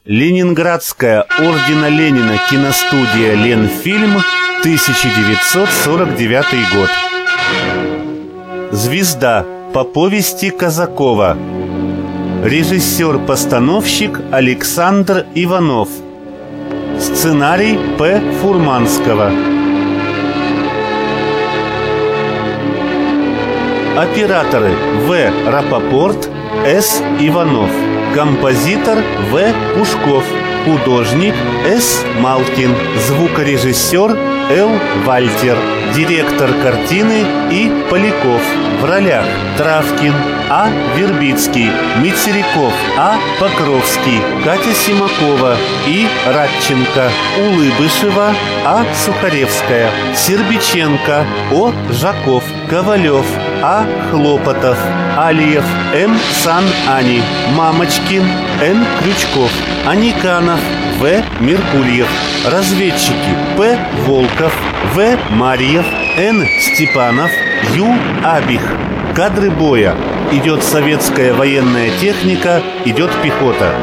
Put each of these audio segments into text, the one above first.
Ленинградская ордена Ленина киностудия «Ленфильм», 1949 год. «Звезда» по повести Казакова. Режиссер-постановщик Александр Иванов. Сценарий П. Фурманского. Операторы В. Рапопорт, С. Иванов. Композитор В. Пушков. Художник С. Малкин. Звукорежиссер Л. Вальтер. Директор картины И. Поляков. В ролях: Травкин А. Вербицкий, Мицеряков А. Покровский, Катя Симакова И. Радченко, Улыбышева А. Сухаревская, Сербиченко О. Жаков, Ковалев А. Хлопотов, Алиев М. Сан-Ани, Мамочкин Н. Крючков, Аниканов В. Меркульев. Разведчики: П. Волков, В. Марьев, Н. Степанов, Ю. Абих. Кадры боя. Идет советская военная техника, идет пехота.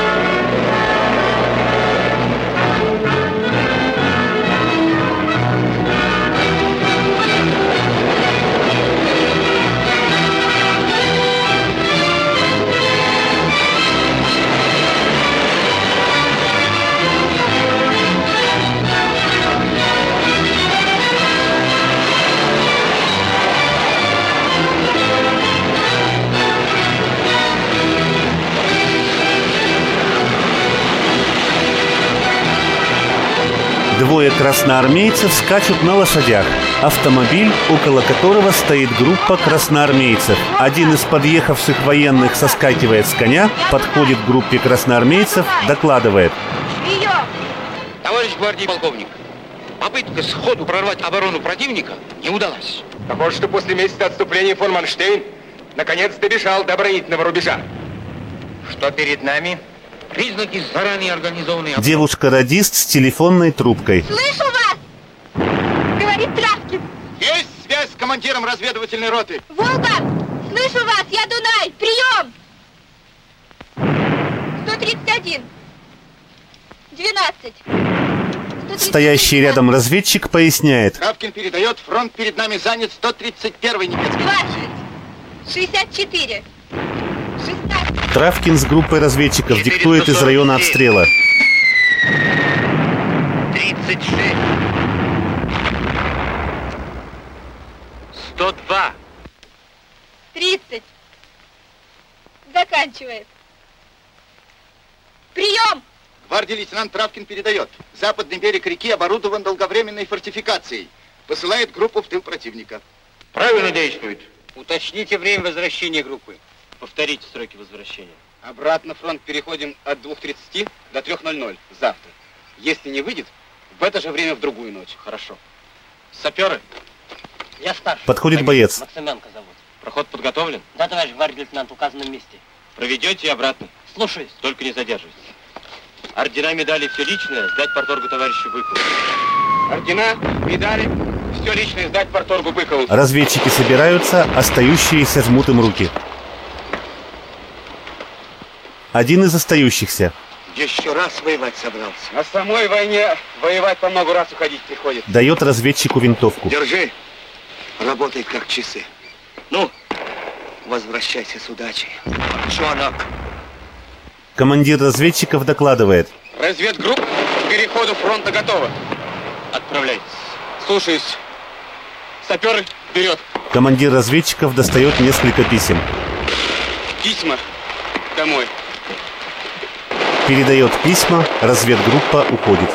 Двое красноармейцев скачут на лошадях. Автомобиль, около которого стоит группа красноармейцев. Один из подъехавших военных соскакивает с коня, подходит к группе красноармейцев, докладывает: Товарищ гвардии полковник, попытка сходу прорвать оборону противника не удалась. Похоже, что после месяца отступления фон Манштейн наконец добежал до оборонительного рубежа. Что перед нами? Признаки заранее организованной... Девушка-радист с телефонной трубкой. Слышу вас! Говорит Травкин. Есть связь с командиром разведывательной роты. Волга! Слышу вас! Я Дунай! Прием! 131. 12. 131. Стоящий рядом разведчик поясняет: Травкин передает, фронт перед нами занят 131-й немецкий. 20. 64. 16. Травкин с группой разведчиков диктует из района обстрела. 36. 102. 30. Заканчивает. Прием! Гвардии лейтенант Травкин передает. Западный берег реки оборудован долговременной фортификацией. Посылает группу в тыл противника. Правильно действует. Уточните время возвращения группы. Повторите сроки возвращения. Обратно фронт переходим от 2:30 до 3:00 завтра. Если не выйдет, в это же время в другую ночь. Хорошо. Саперы? Я старший. Подходит боец. Максименко зовут. Проход подготовлен? Да, товарищ гвардии лейтенант, в указанном месте. Проведете и обратно. Слушаюсь. Только не задерживайтесь. Ордена, медали, все личное сдать порторгу товарищу Быкову. Ордена, медали, все личное сдать порторгу Быкову. Разведчики собираются, остающиеся жмут им руки. Один из остающихся: Еще раз воевать собрался. На самой войне воевать по много раз уходить приходит. дает разведчику винтовку. Держи. Работает как часы. Ну, возвращайся с удачей. Чонок. Командир разведчиков докладывает: Разведгруппа к переходу фронта готова. Отправляйтесь. Слушаюсь. Саперы, вперед. Командир разведчиков достает несколько писем. Письма домой. Передает письма, разведгруппа уходит.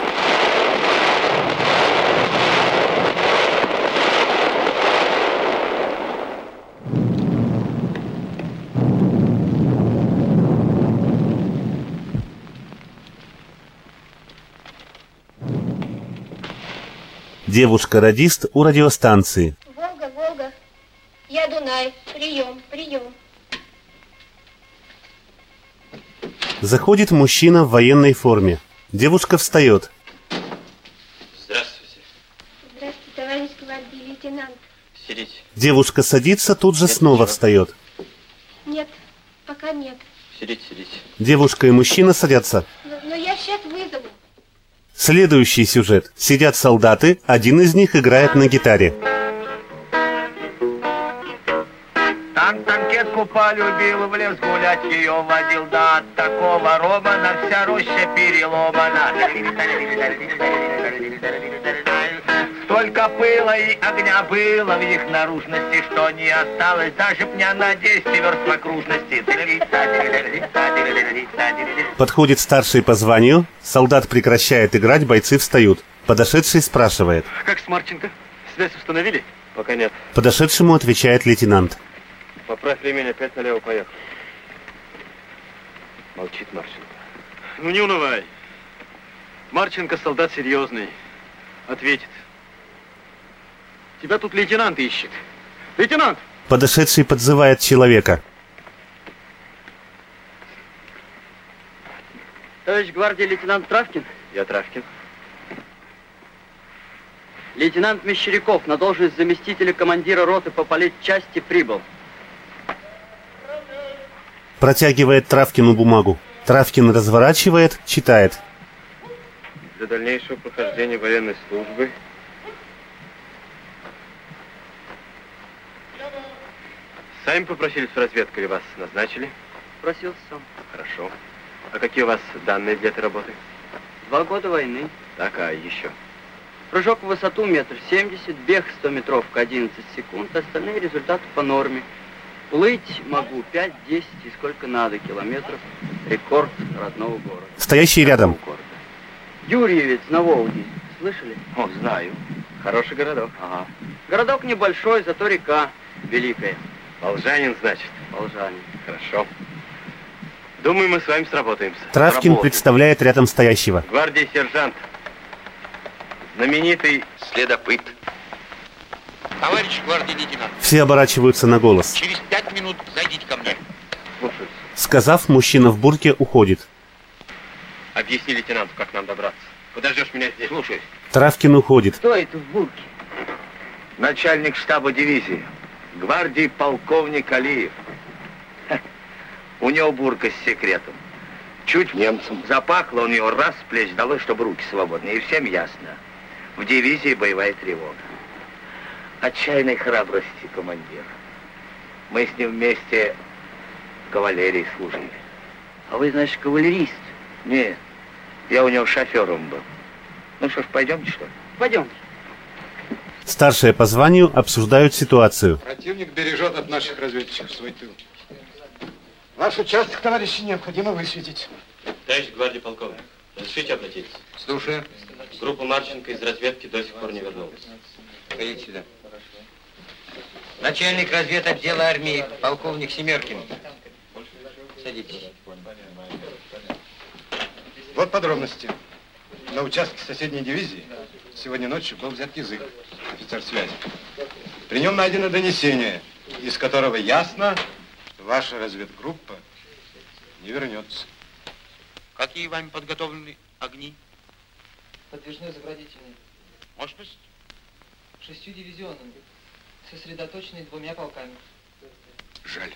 Девушка-радист у радиостанции. Волга, Волга. Я Дунай. Прием, прием. Заходит мужчина в военной форме. Девушка встает. Здравствуйте. Здравствуйте, товарищ гвардии лейтенант. Сидите. Девушка садится, тут же снова встает. Нет, пока нет. Сидите, сидите. Девушка и мужчина садятся. Но я сейчас вызову. Следующий сюжет. Сидят солдаты, один из них играет на гитаре. Танкетку полюбил, в лес гулять ее водил, да от такого романа вся роща переломана. Столько пыла и огня было в их наружности, что не осталось даже пня на 10 верст в окружности. Подходит старший по званию, солдат прекращает играть, бойцы встают. Подошедший спрашивает. Как с Марченко? Связь установили? Пока нет. Подошедшему отвечает лейтенант. Поправь ремень, опять налево поехал. Молчит Марченко. Ну не унывай. Марченко солдат серьезный. Ответит. Тебя тут лейтенант ищет. Лейтенант! Подошедший подзывает человека. Товарищ гвардии лейтенант Травкин? Я Травкин. Лейтенант Мещеряков на должность заместителя командира роты по политчасти прибыл. Протягивает Травкину бумагу. Травкин разворачивает, читает. Для дальнейшего прохождения военной службы сами попросились в разведку или вас назначили? Просился сам. Хорошо. А какие у вас данные для этой работы? 2 года войны. Так, а еще? Прыжок в высоту 1,70 м, бег 100-метровка 11 секунд, остальные результаты по норме. Плыть могу 5, 10 и сколько надо километров. Рекорд родного города. Стоящий рядом. Юрьевец на Волге. Слышали? О, знаю. Хороший городок. Ага. Городок небольшой, зато река великая. Волжанин, значит? Волжанин. Хорошо. Думаю, мы с вами сработаемся. Травкин Работаем. представляет рядом стоящего. Гвардии сержант. Знаменитый Следопыт. Товарищ гвардии лейтенант, Все оборачиваются на голос. через 5 минут зайдите ко мне. слушаюсь. Сказав, мужчина в бурке уходит. Объясни лейтенанту, как нам добраться. Подождешь меня здесь? Слушаюсь. Травкин уходит. Кто это в бурке? Начальник штаба дивизии. Гвардии полковник Алиев. У него бурка с секретом. Чуть немцам запахло, у него раз с плеч дало, чтобы руки свободны. И всем ясно. В дивизии боевая тревога. Отчаянной храбрости командир. Мы с ним вместе в кавалерии служили. А вы, значит, кавалерист? Нет, я у него шофером был. Ну что ж, пойдемте, что ли? Пойдем. Старшие по званию обсуждают ситуацию. Противник бережет от наших разведчиков свой тыл. Ваш участок, товарищи, необходимо высветить. Товарищ гвардии полковник, разрешите обратиться? Слушаю. Группа Марченко из разведки до сих пор не вернулась. Ходите сюда. Начальник разведотдела армии, полковник Семеркин. Садитесь. Вот подробности. На участке соседней дивизии сегодня ночью был взят язык, офицер связи. При нем найдено донесение, из которого ясно, что ваша разведгруппа не вернется. Какие вами подготовлены огни? Подвижной заградительный. Мощность? 6 дивизионами, сосредоточенный 2 полками. Жаль.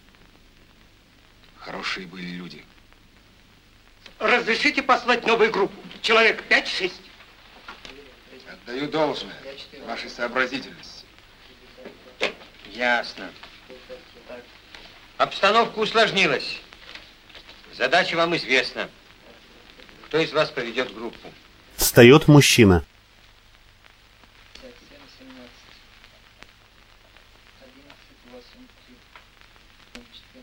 Хорошие были люди. Разрешите послать новую группу? Человек 5-6. Отдаю должное вашей сообразительности. Ясно. Обстановка усложнилась. Задача вам известна. Кто из вас поведет группу? Встает мужчина. 57, 17, 11, 8, 3,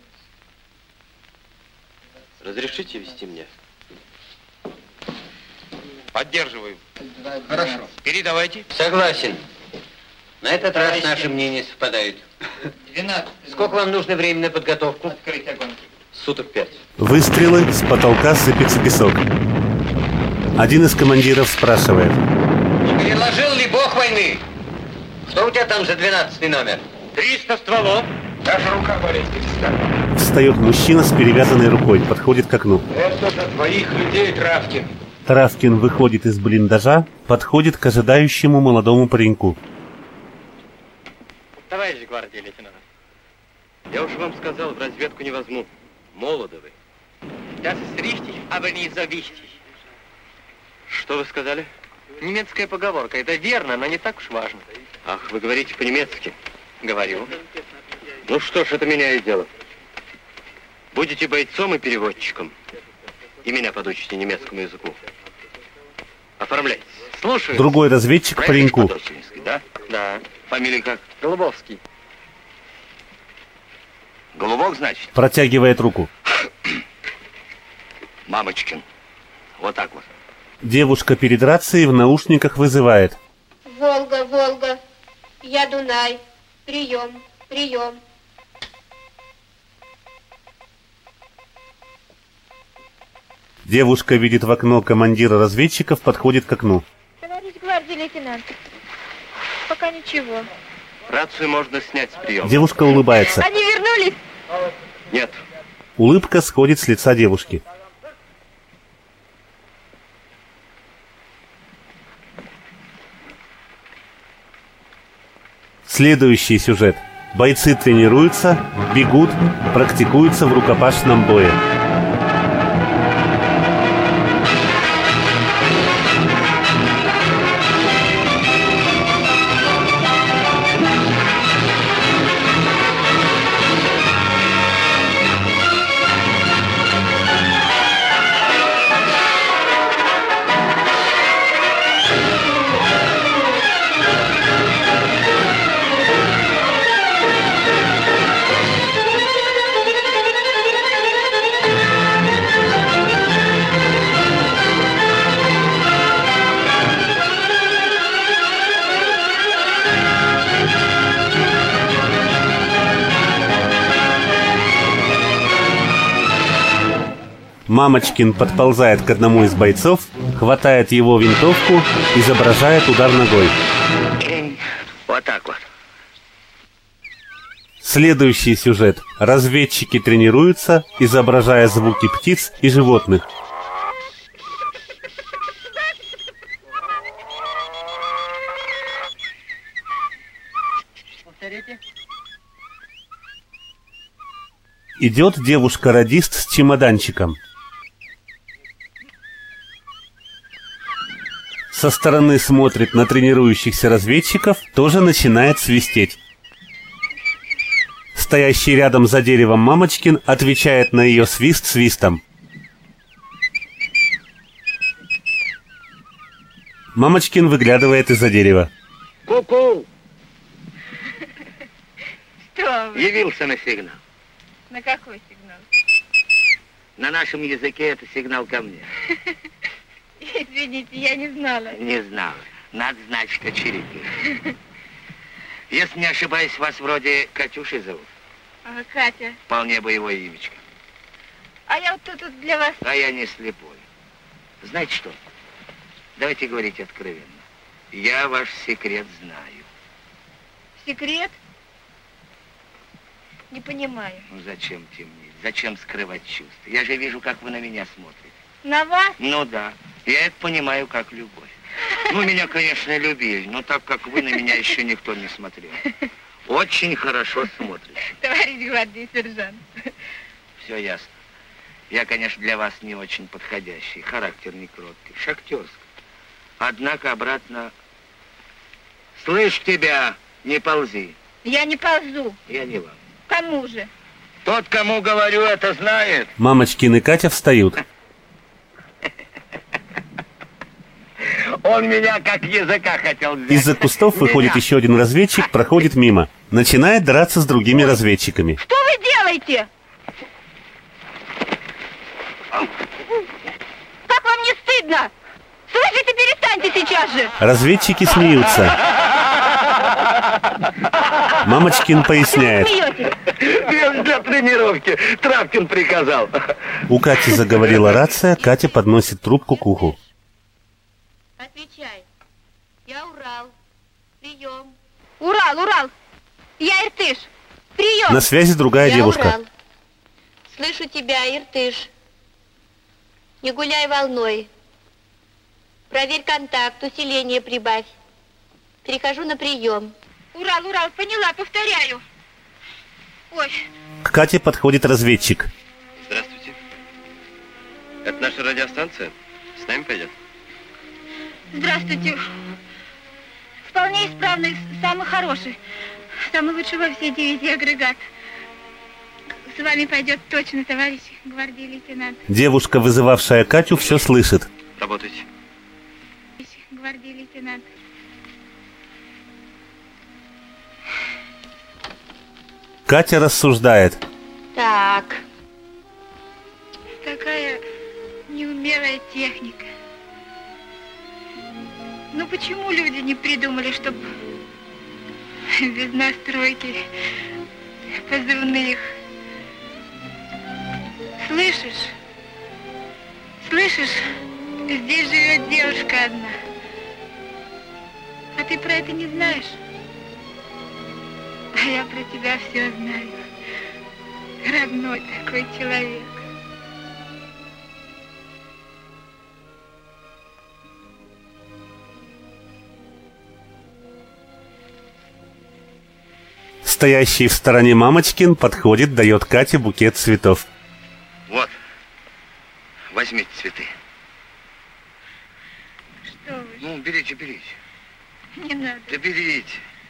14. Разрешите вести мне? Поддерживаю. Хорошо. Передавайте. Согласен. На этот раз наши мнения совпадают. 12. Сколько вам нужно времени на подготовку? Открыть огонь. Суток 5. Выстрелы, с потолка сыпется песок. Один из командиров спрашивает. Не переложил ли бог войны? Что у тебя там за 12 номер? 300 стволов. Даже рука болеть перестала. Встает мужчина с перевязанной рукой, подходит к окну. Это за твоих людей, Травкин. Травкин выходит из блиндажа, подходит к ожидающему молодому пареньку. Товарищ гвардии лейтенант, я уж вам сказал, в разведку не возьму. Молоды вы. Das ist richtig, aber nicht so wichtig. Что вы сказали? Немецкая поговорка. Это верно, но не так уж важно. Ах, вы говорите по-немецки? Говорю. Ну что ж, это меняет дело. Будете бойцом и переводчиком. И меня подучите немецкому языку. Оформляйтесь. Слушаю. Другой разведчик пареньку. Да? Да. Фамилия как? Голубовский. Голубок, значит? Протягивает руку. Мамочкин. Вот так вот. Девушка перед рацией в наушниках вызывает. Волга, Волга. Я Дунай. Прием, прием. Девушка видит в окно командира разведчиков, подходит к окну. Товарищ гвардии лейтенант. Пока ничего. Рацию можно снять с приема. Девушка улыбается. Они вернулись? Нет. Улыбка сходит с лица девушки. Следующий сюжет. Бойцы тренируются, бегут, практикуются в рукопашном бое. Мамочкин подползает к одному из бойцов, хватает его винтовку, изображает удар ногой. Вот так вот. Следующий сюжет. Разведчики тренируются, изображая звуки птиц и животных. Повторите. Идет девушка-радист с чемоданчиком. Со стороны смотрит на тренирующихся разведчиков, тоже начинает свистеть. Стоящий рядом за деревом Мамочкин отвечает на ее свист свистом. Мамочкин выглядывает из-за дерева. Ку-ку! Что вы? Явился на сигнал. На какой сигнал? На нашем языке это сигнал ко мне. Извините, я не знала. Не знала. Надо знать, что чирикает. Если не ошибаюсь, вас вроде Катюшей зовут. Катя. Вполне боевое имечко. А я вот тут для вас... А я не слепой. Знаете что? Давайте говорить откровенно. Я ваш секрет знаю. Секрет? Не понимаю. Ну зачем темнить? Зачем скрывать чувства? Я же вижу, как вы на меня смотрите. На вас? Ну да. Я это понимаю как любовь. Ну, меня, конечно, любили, но так как вы на меня еще никто не смотрел. Очень хорошо смотрите. Товарищ гвардии сержант. Все ясно. Я, конечно, для вас не очень подходящий. Характер не кроткий. Шахтерский. Однако обратно... Слышь тебя, не ползи. Я не ползу. Я не вам. Кому же? Тот, кому говорю, это знает. Мамочкин и Катя встают. Он меня как языка хотел взять. Из-за кустов выходит еще один разведчик, проходит мимо. Начинает драться с другими разведчиками. Что вы делаете? Как вам не стыдно? Слышите, перестаньте сейчас же. Разведчики смеются. Мамочкин поясняет. Без для тренировки. Травкин приказал. У Кати заговорила рация, Катя подносит трубку к уху. Отвечай. Я Урал. Прием. Урал, Урал. Я Иртыш. Прием. На связи другая девушка. Урал. Слышу тебя, Иртыш. Не гуляй волной. Проверь контакт, усиление прибавь. Перехожу на прием. Урал, Урал, поняла, повторяю. Ой. К Кате подходит разведчик. Здравствуйте. радиостанция. С нами пойдет. Здравствуйте. Вполне исправный, самый хороший. Самый лучший во всей дивизии агрегат. С вами пойдет точно, товарищ гвардии лейтенант. Девушка, вызывавшая Катю, все слышит. Работайте. Гвардии лейтенант. Катя рассуждает. Так. Такая неумелая техника. Ну почему люди не придумали, чтобы без настройки позывных? Слышишь? Слышишь? Здесь живет девушка одна. А ты про это не знаешь? А я про тебя все знаю. Родной такой человек. Стоящий в стороне Мамочкин подходит, дает Кате букет цветов. Вот. Возьмите цветы. Что вы? Ну, берите, берите. Не надо. Да берите.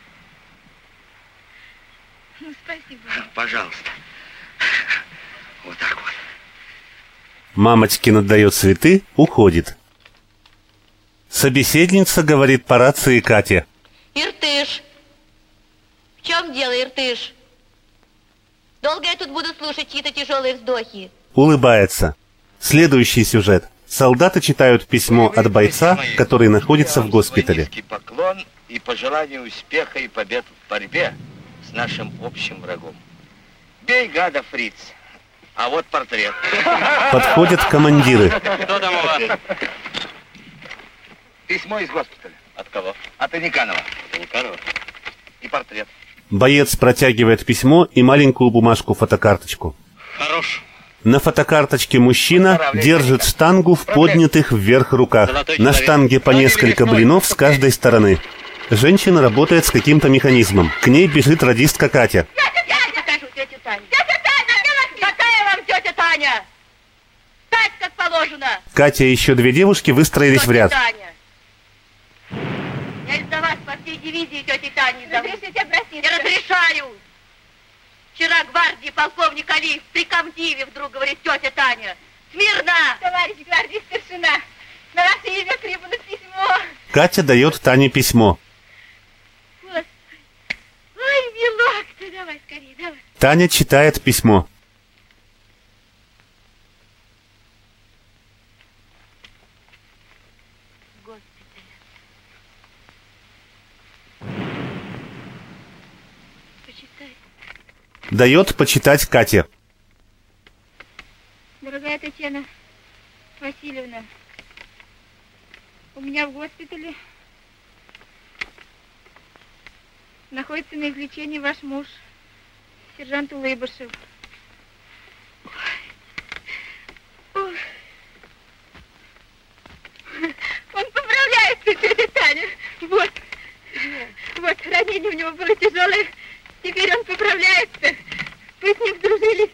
Ну, спасибо. Пожалуйста. Вот так вот. Мамочкин отдает цветы, уходит. Собеседница говорит по рации Кате. Иртыш. В чем дело, Иртыш? Долго я тут буду слушать чьи-то тяжелые вздохи? Улыбается. Следующий сюжет. Солдаты читают письмо от бойца, который находится в госпитале. Низкий поклон и пожелание успеха и побед в борьбе с нашим общим врагом. Бей, гада, фриц. А вот портрет. Подходят командиры. Что там у вас? Письмо из госпиталя. От кого? От Аниканова. От Аниканова. И портрет. Боец протягивает письмо и маленькую бумажку-фотокарточку. Хорош. На фотокарточке мужчина держит штангу в поднятых вверх руках. На штанге по несколько блинов с каждой стороны. Женщина работает с каким-то механизмом. К ней бежит радистка Катя. Я покажу тетю Таню. Тетя Таня! Какая вам тетя Таня? Стать как положено. Катя и еще две девушки выстроились в ряд. Таня. Я из-за вас по всей дивизии тети Тани зовут. Разрешите обратиться? Не разрешаю. Вчера гвардии полковник Алиев при комдиве вдруг говорит: тетя Таня, смирно! Товарищ гвардии старшина, на ваше имя прибыло письмо. Катя дает Тане письмо. Господи. Ой, милок ты, давай скорее, давай. Таня читает письмо. Дает почитать Кате. Дорогая Татьяна Васильевна, у меня в госпитале находится на излечении ваш муж, сержант Улыбышев. Ой. Он поправляется, тетя Таня. Вот. Вот, ранение у него было тяжелое. Теперь он поправляется. Вы с ним сдружились.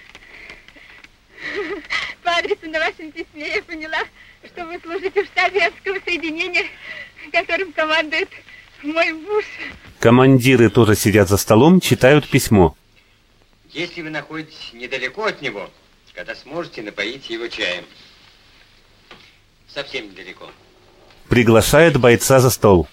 По адресу на вашем письме я поняла, что вы служите в штабе Эвского соединения, которым командует мой муж. Командиры тоже сидят за столом, читают письмо. Если вы находитесь недалеко от него, когда сможете, напоите его чаем. Совсем недалеко. Приглашает бойца за стол.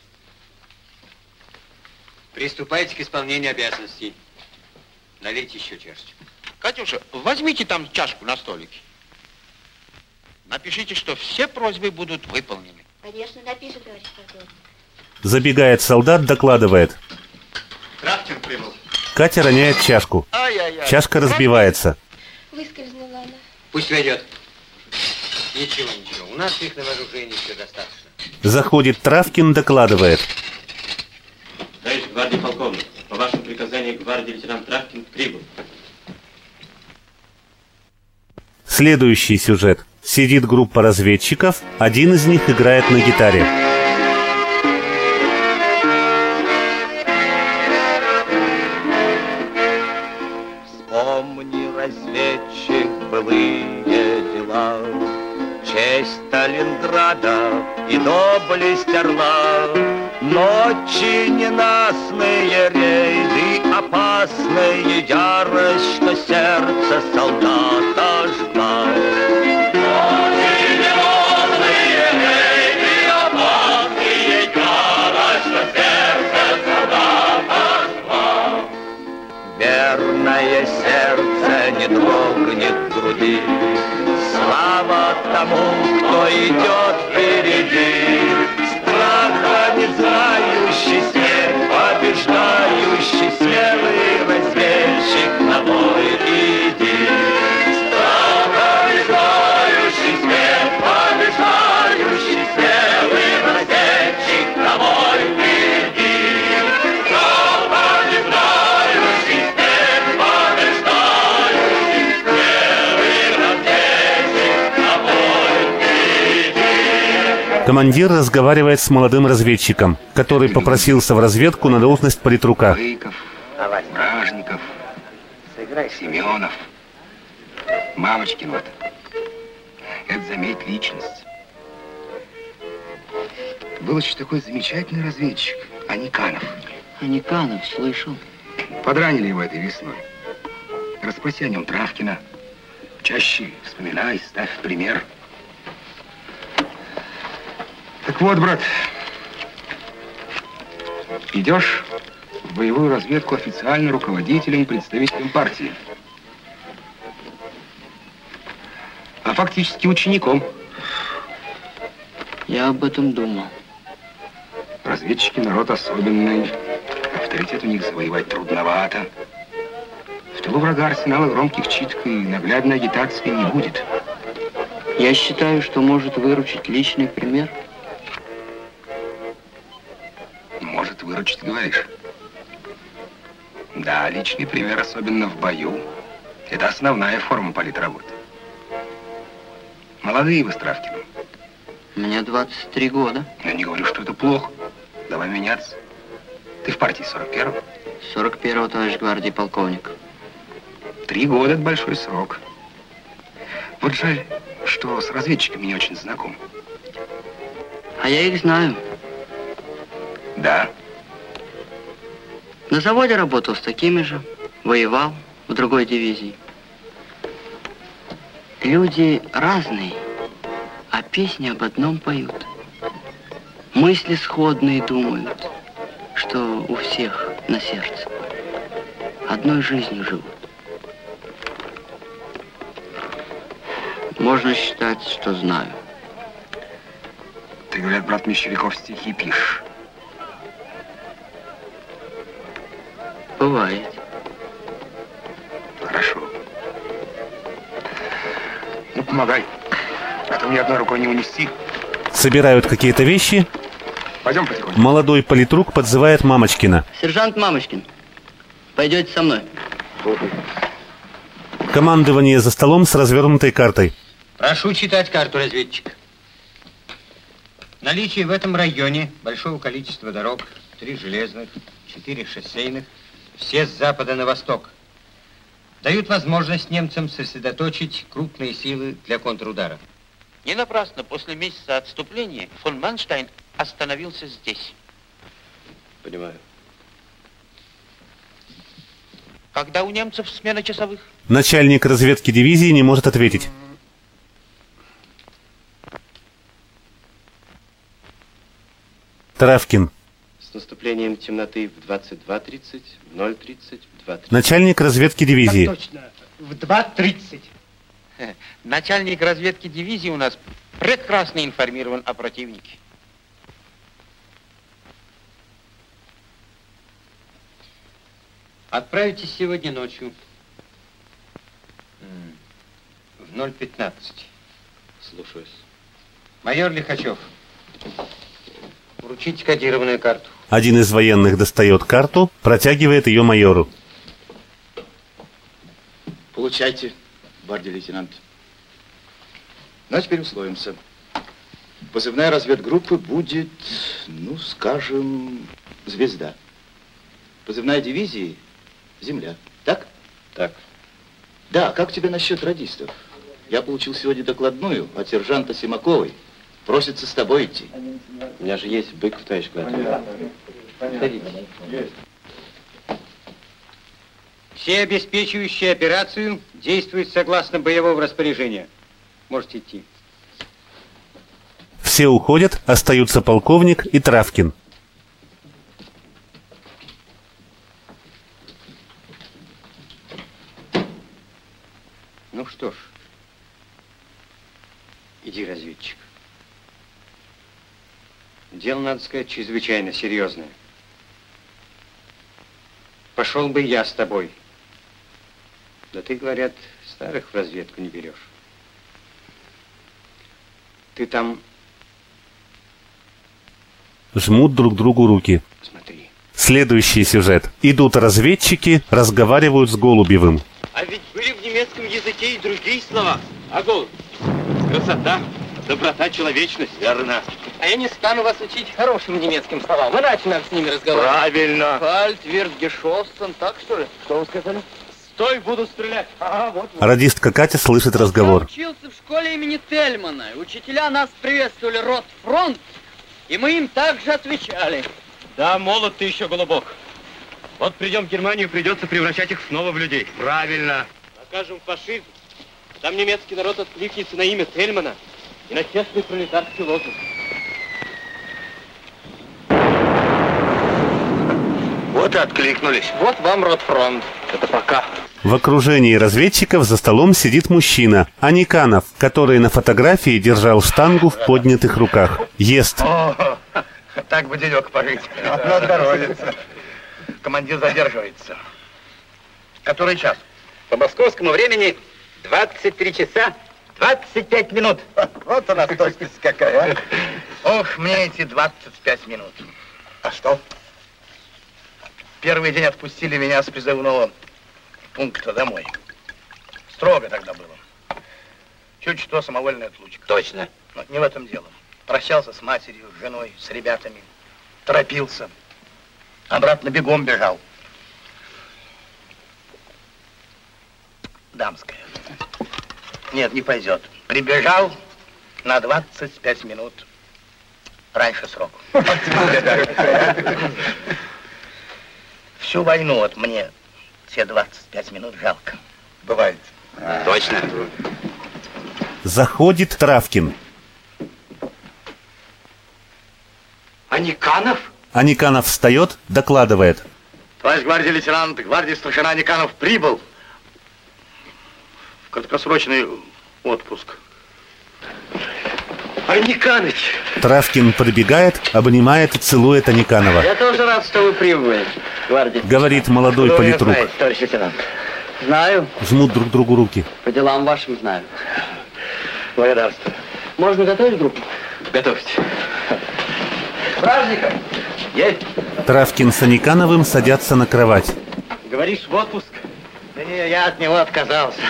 Приступайте к исполнению обязанностей. Налейте еще чашечку. Катюша, возьмите там чашку на столике. Напишите, что все просьбы будут выполнены. Конечно, напишет, товарищ полковник. Забегает солдат, докладывает. Травкин прибыл. Катя роняет чашку. Чашка разбивается. Выскользнула она. Пусть войдет. Ничего, ничего. У нас их на вооружении все достаточно. Заходит Травкин, докладывает. Товарищ гвардии полковник, по вашему приказанию гвардии лейтенант Травкин прибыл. Следующий сюжет. Сидит группа разведчиков, один из них играет на гитаре. Вспомни, разведчик, былые дела, честь Сталинграда и доблесть орла. Ночи ненастные, рейды опасные, ярость, что сердце солдата жгла. Ночи ненастные, рейды опасные, ярость, что сердце солдата жгла. Верное сердце не дрогнет в груди. Слава тому, кто идет впереди. Страха не знающий смерть, побеждающий смелый разведчик на бой иди. Страха не знающий смерть, побеждающий смелый разведчик на бой иди. Страха не знающий смерть, побеждающий смелый разведчик на бой иди. Командир разговаривает с молодым разведчиком, который попросился в разведку на должность политрука. Быков, Бражников, Семенов, Мамочкин вот. Это, заметь, личность. Был еще такой замечательный разведчик, Аниканов. Аниканов, слышал. Подранили его этой весной. Расспроси о нем Травкина. Чаще вспоминай, ставь в пример. Так вот, брат, идешь в боевую разведку официально руководителем и представителем партии. А фактически учеником. Я об этом думал. Разведчики народ особенный. Авторитет у них завоевать трудновато. В тылу врага арсенала громких читок и наглядной агитации не будет. Я считаю, что может выручить личный пример. Может выручить, говоришь? Да, личный пример, особенно в бою, это основная форма политработы. Молодые вы с Травкиным. Мне 23 года. Я не говорю, что это плохо. Давай меняться. Ты в партии 41-го? 41-го, товарищ гвардии полковник. 3 года – это большой срок. Вот жаль, что с разведчиками не очень знаком. А я их знаю. Да. На заводе работал с такими же, воевал в другой дивизии. Люди разные, а песни об одном поют. Мысли сходные думают, что у всех на сердце. Одной жизнью живут. Можно считать, что знаю. Ты, говорят, брат Мещеряков, стихи пишешь. Бывает. Хорошо. Ну, помогай. А то мне одной рукой не унести. Собирают какие-то вещи. Пойдем потихоньку. Молодой политрук подзывает Мамочкина. Сержант Мамочкин, пойдете со мной. Командование за столом с развернутой картой. Прошу читать карту, разведчик. Наличие в этом районе большого количества дорог, 3 железных, 4 шоссейных, все с запада на восток, дают возможность немцам сосредоточить крупные силы для контрудара. Не напрасно после месяца отступления фон Манштейн остановился здесь. Понимаю. Когда у немцев смена часовых? Начальник разведки дивизии не может ответить. Травкин. С наступлением темноты в 22:30, в 0:30, в 2:30. Начальник разведки дивизии. Так точно, в 2:30. Начальник разведки дивизии у нас прекрасно информирован о противнике. Отправитесь сегодня ночью в 0:15. Слушаюсь. Майор Лихачев, вручите кодированную карту. Один из военных достает карту, протягивает ее майору. Получайте, гвардии лейтенант. Ну, а теперь условимся. Позывная разведгруппы будет, ну, скажем, «Звезда». Позывная дивизии — «Земля». Так? Так. Да, как у тебя насчет радистов? Я получил сегодня докладную от сержанта Симаковой. Просится с тобой идти. У меня же есть Быков, товарищ гвардии. Садитесь. Все обеспечивающие операцию действуют согласно боевого распоряжения. Можете идти. Все уходят, остаются полковник и Травкин. Ну что ж, иди, разведчик. Дело, надо сказать, чрезвычайно серьезное. Пошел бы я с тобой. Да ты, говорят, старых в разведку не берешь. Ты там... Жмут друг другу руки. Смотри. Следующий сюжет. Идут разведчики, разговаривают с Голубевым. А ведь были в немецком языке и другие слова. А голубь? Красота, доброта, человечность. Верно. А я не стану вас учить хорошим немецким словам. Иначе нам с ними разговаривать. Правильно. Фальт, вертгешоссен, так что ли? Что вы сказали? Стой, буду стрелять. Ага, вот. Радистка Катя слышит разговор. Я учился в школе имени Тельмана. Учителя нас приветствовали Ротфронт, и мы им также отвечали. Да, молод ты еще, голубок. Вот придем в Германию, придется превращать их снова в людей. Правильно. Покажем фашизм. Там немецкий народ откликнется на имя Тельмана и на честный пролетарский лозунг. Вот и откликнулись. Вот вам Ротфронт. Это пока. В окружении разведчиков за столом сидит мужчина, Аниканов, который на фотографии держал штангу в поднятых руках. Ест. О, так бы денек пожить. На здоровье. Командир задерживается. Который час? По московскому времени 23 часа 25 минут. Вот она точность какая, а. Ох, мне эти 25 минут. А что? Первый день отпустили меня с призывного пункта домой. Строго тогда было. Чуть что, самовольная отлучка. Точно. Но не в этом дело. Прощался с матерью, с женой, с ребятами. Торопился. Обратно бегом бежал. Дамская. Нет, не пойдет. Прибежал на 25 минут раньше срока. Всю войну вот мне все 25 минут жалко. Бывает. Точно. Заходит Травкин. Аниканов? Аниканов встает, докладывает. Товарищ гвардии лейтенант, гвардии старшина Аниканов прибыл в краткосрочный отпуск. Аниканыч! Травкин прибегает, обнимает и целует Аниканова. Я тоже рад, что вы прибыли, гвардия. Говорит молодой политрук. Знаете, товарищ лейтенант? Знаю. Жмут друг другу руки. По делам вашим знаю. Благодарствую. Можно готовить группу? Готовьте. Праздником! Есть! Травкин с Аникановым садятся на кровать. Говоришь, в отпуск? Да не, я от него отказался.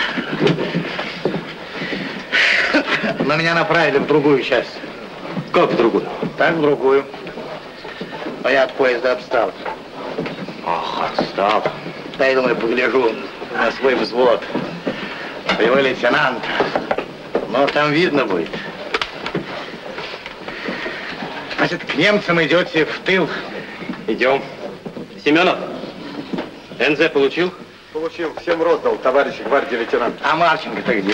Но меня направили в другую часть. Как в другую? Так, в другую. А я от поезда отстал. Ах, отстал. Да я думаю, погляжу на свой взвод. Боевой лейтенант. Но там видно будет. Значит, к немцам идете в тыл. Идем. Семенов, НЗ получил? Получил, всем роздал, товарищ гвардии лейтенант. А Марченко-то где?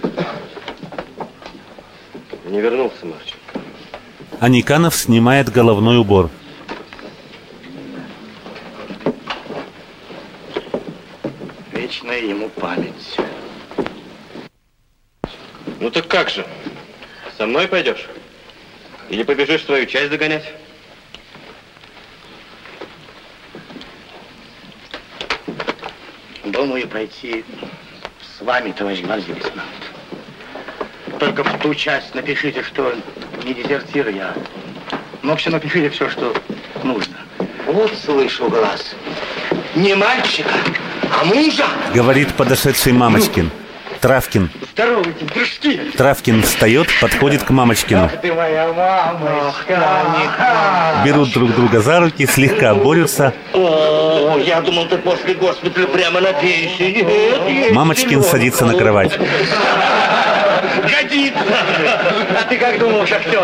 Не вернулся Марченко. Аниканов снимает головной убор. Вечная ему память. Ну так как же? Со мной пойдешь? Или побежишь свою часть догонять? Думаю пойти с вами, товарищ гвардии лейтенант. Только в ту часть напишите, что не дезертир я. Но все напишите все, что нужно. Вот слышу глаз. Не мальчика, а мужа. Говорит подошедший Мамочкин. Травкин. Здоровайте, дружки. Травкин встает, подходит к Мамочкину. Ах ты моя мамочка. Берут друг друга за руки, слегка борются. О, я думал, ты после госпиталя прямо на пенсии. Мамочкин садится на кровать. Годится! А ты как думал, шахтер?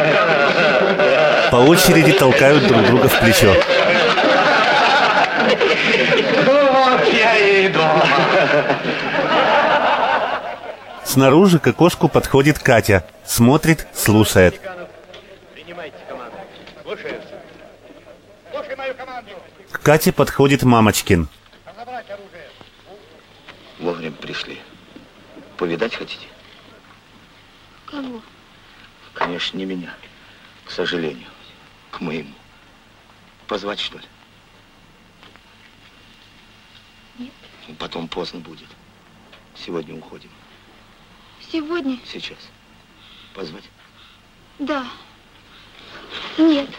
По очереди толкают друг друга в плечо. Вот я и дома. Снаружи к окошку подходит Катя. Смотрит, слушает. Принимайте команду. Слушаюсь. Слушай мою команду. К Кате подходит Мамочкин. Разобрать оружие. Вовремя пришли. Повидать хотите? Кого? Конечно, не меня. К сожалению. К моему. Позвать, что ли? Нет. Потом поздно будет. Сегодня уходим. Сегодня? Сейчас. Позвать? Да. Нет.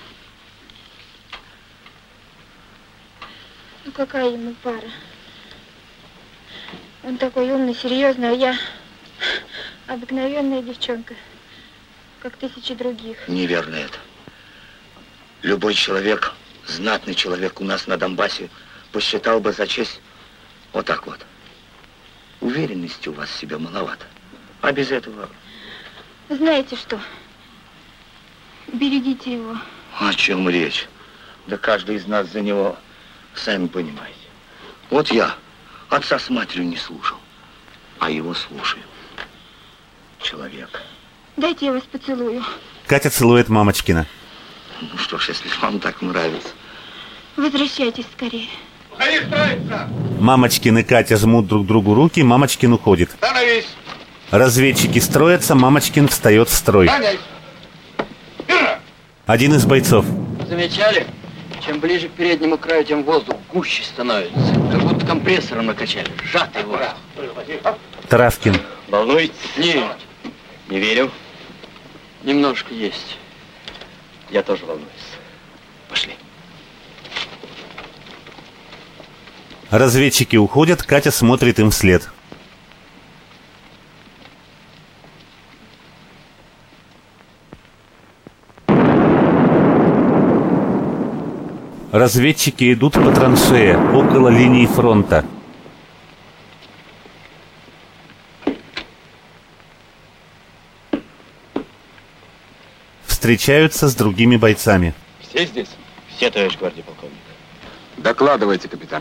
Ну какая ему пара? Он такой умный, серьезный, а я обыкновенная девчонка, как тысячи других. Неверно это. Любой человек, знатный человек у нас на Донбассе, посчитал бы за честь вот так вот. Уверенности у вас в себе маловато. А без этого... Знаете что? Берегите его. О чем речь? Да каждый из нас за него, сами понимаете. Вот я отца с матерью не слушал, а его слушаю. Человек. Дайте я вас поцелую. Катя целует Мамочкина. Ну что ж, если вам так нравится. Возвращайтесь скорее. Они строятся! Мамочкин и Катя жмут друг другу руки, Мамочкин уходит. Становись! Разведчики строятся, Мамочкин встает в строй. Становись! Один из бойцов. Замечали? Чем ближе к переднему краю, тем воздух гуще становится. Как будто компрессором накачали. Сжатый воздух. Травкин. Волнуетесь? Нет, Не верю. немножко есть. Я тоже волнуюсь. Пошли. Разведчики уходят, Катя смотрит им вслед. Разведчики идут по траншее, около линии фронта. Встречаются с другими бойцами. Все здесь? Все, товарищ гвардии полковник. Докладывайте, капитан.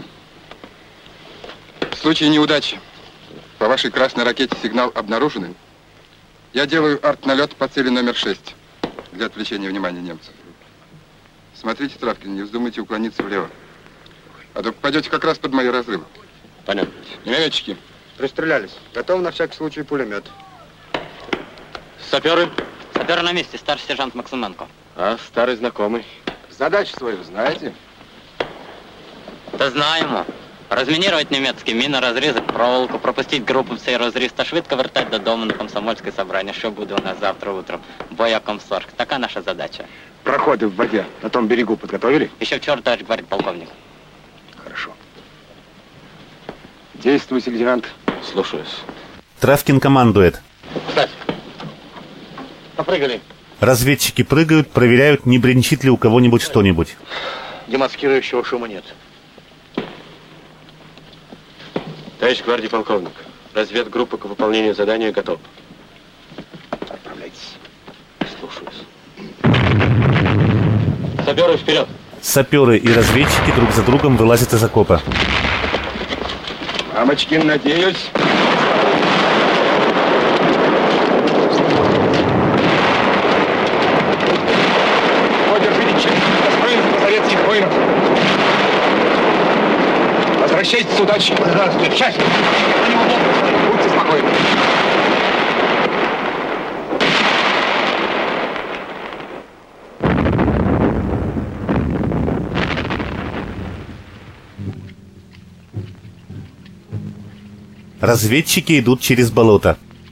В случае неудачи по вашей красной ракете сигнал обнаруженный. Я делаю артналет по цели номер 6 для отвлечения внимания немцев. Смотрите, Травкин, не вздумайте уклониться влево. А то попадете как раз под мои разрывы. Понятно. Минометчики. Пристрелялись. Готов на всякий случай пулемет. Саперы? Сапер на месте, старший сержант Максименко. А, старый знакомый. Задачу свою знаете? Да знаємо. Розмінірувати німецькі міни, розрізати проволоку, пропустити групу в цей розріз та швидко вертати додому на комсомольське собрання. Що буде у нас завтра утром? Боя комсорг. Така наша задача. Проходы в воде на том берегу подготовили? Еще вчера, товарищ гвардии полковник. Хорошо. Действуйте, лейтенант. Слушаюсь. Травкин командует. Кстати, попрыгали. Разведчики прыгают, проверяют, не бренчит ли у кого-нибудь что-нибудь. Демаскирующего шума нет. Товарищ гвардии полковник, разведгруппа к выполнению задания готова. Отправляйтесь. Слушаюсь. Саперы вперед! Саперы и разведчики друг за другом вылазят из окопа. Мамочкин, надеюсь. Держите честь. Достроен по советских воинов. Возвращайтесь с удачей. Здравствуйте. Счастья. Будьте спокойны. Разведчики идут через болото.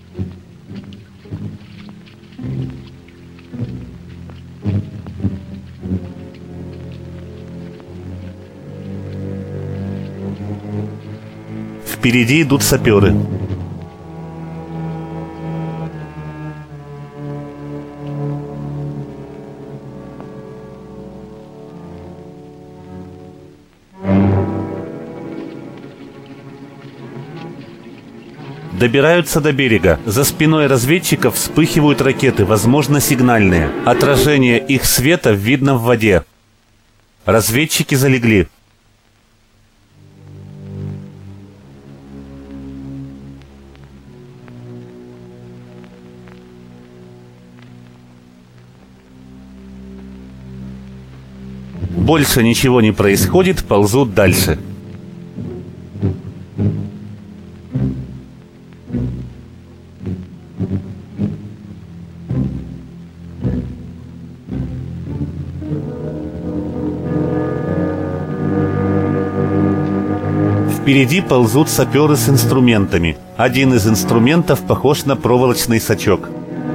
Впереди идут саперы. Добираются до берега. За спиной разведчиков вспыхивают ракеты, возможно, сигнальные. Отражение их света видно в воде. Разведчики залегли. Больше ничего не происходит, ползут дальше. Впереди ползут саперы с инструментами. Один из инструментов похож на проволочный сачок.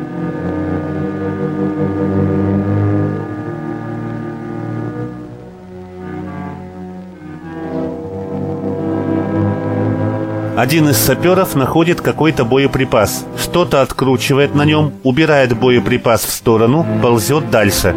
Один из саперов находит какой-то боеприпас, что-то откручивает на нем, убирает боеприпас в сторону, ползет дальше.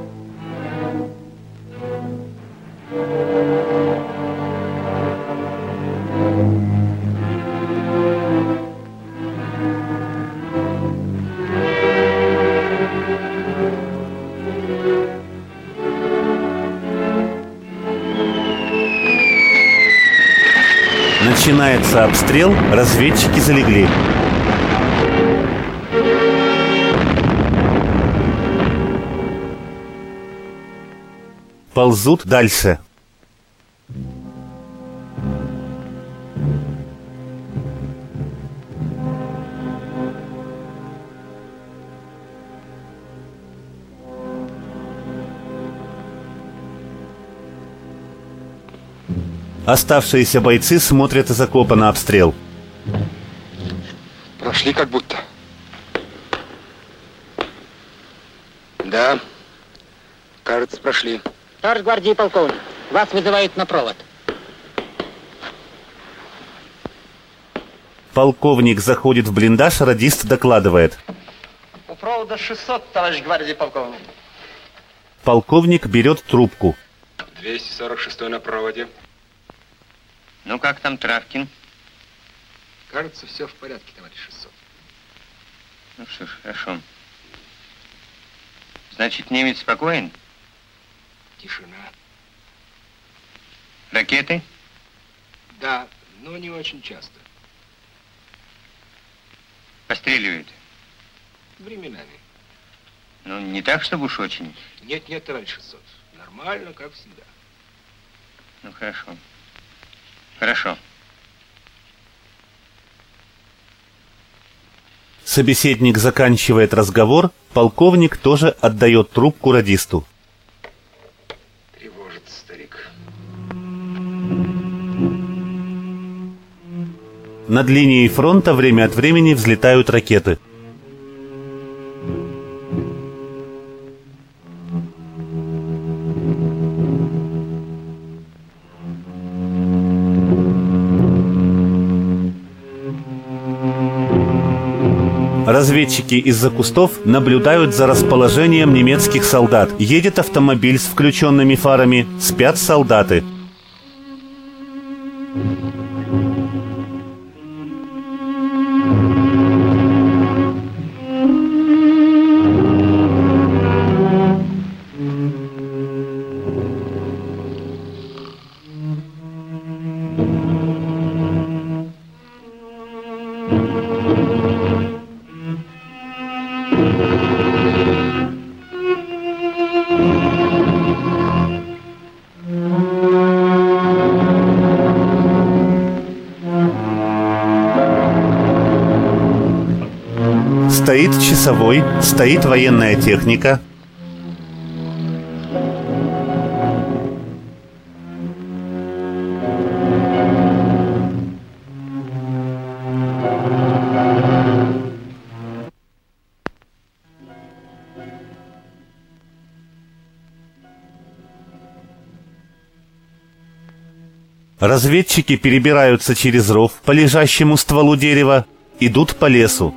Начинается обстрел, разведчики залегли. Ползут дальше. Оставшиеся бойцы смотрят из окопа на обстрел. Прошли как будто. Да, кажется, прошли. Товарищ гвардии полковник, вас вызывают на провод. Полковник заходит в блиндаж, радист докладывает. У провода 600, товарищ гвардии полковник. Полковник берет трубку. 246 на проводе. Ну, как там Травкин? Кажется, все в порядке, товарищ 600. Ну что ж, хорошо. Значит, немец спокоен? Тишина. Ракеты? Да, но не очень часто. Постреливают? Временами. Ну, не так, чтобы уж очень. Нет, товарищ 600. Нормально, как всегда. Ну, хорошо. Хорошо. Собеседник заканчивает разговор, полковник тоже отдает трубку радисту. Тревожится старик. Над линией фронта время от времени взлетают ракеты. Разведчики из-за кустов наблюдают за расположением немецких солдат. Едет автомобиль с включенными фарами, спят солдаты. Стоит часовой, стоит военная техника. Разведчики перебираются через ров по лежащему стволу дерева, идут по лесу.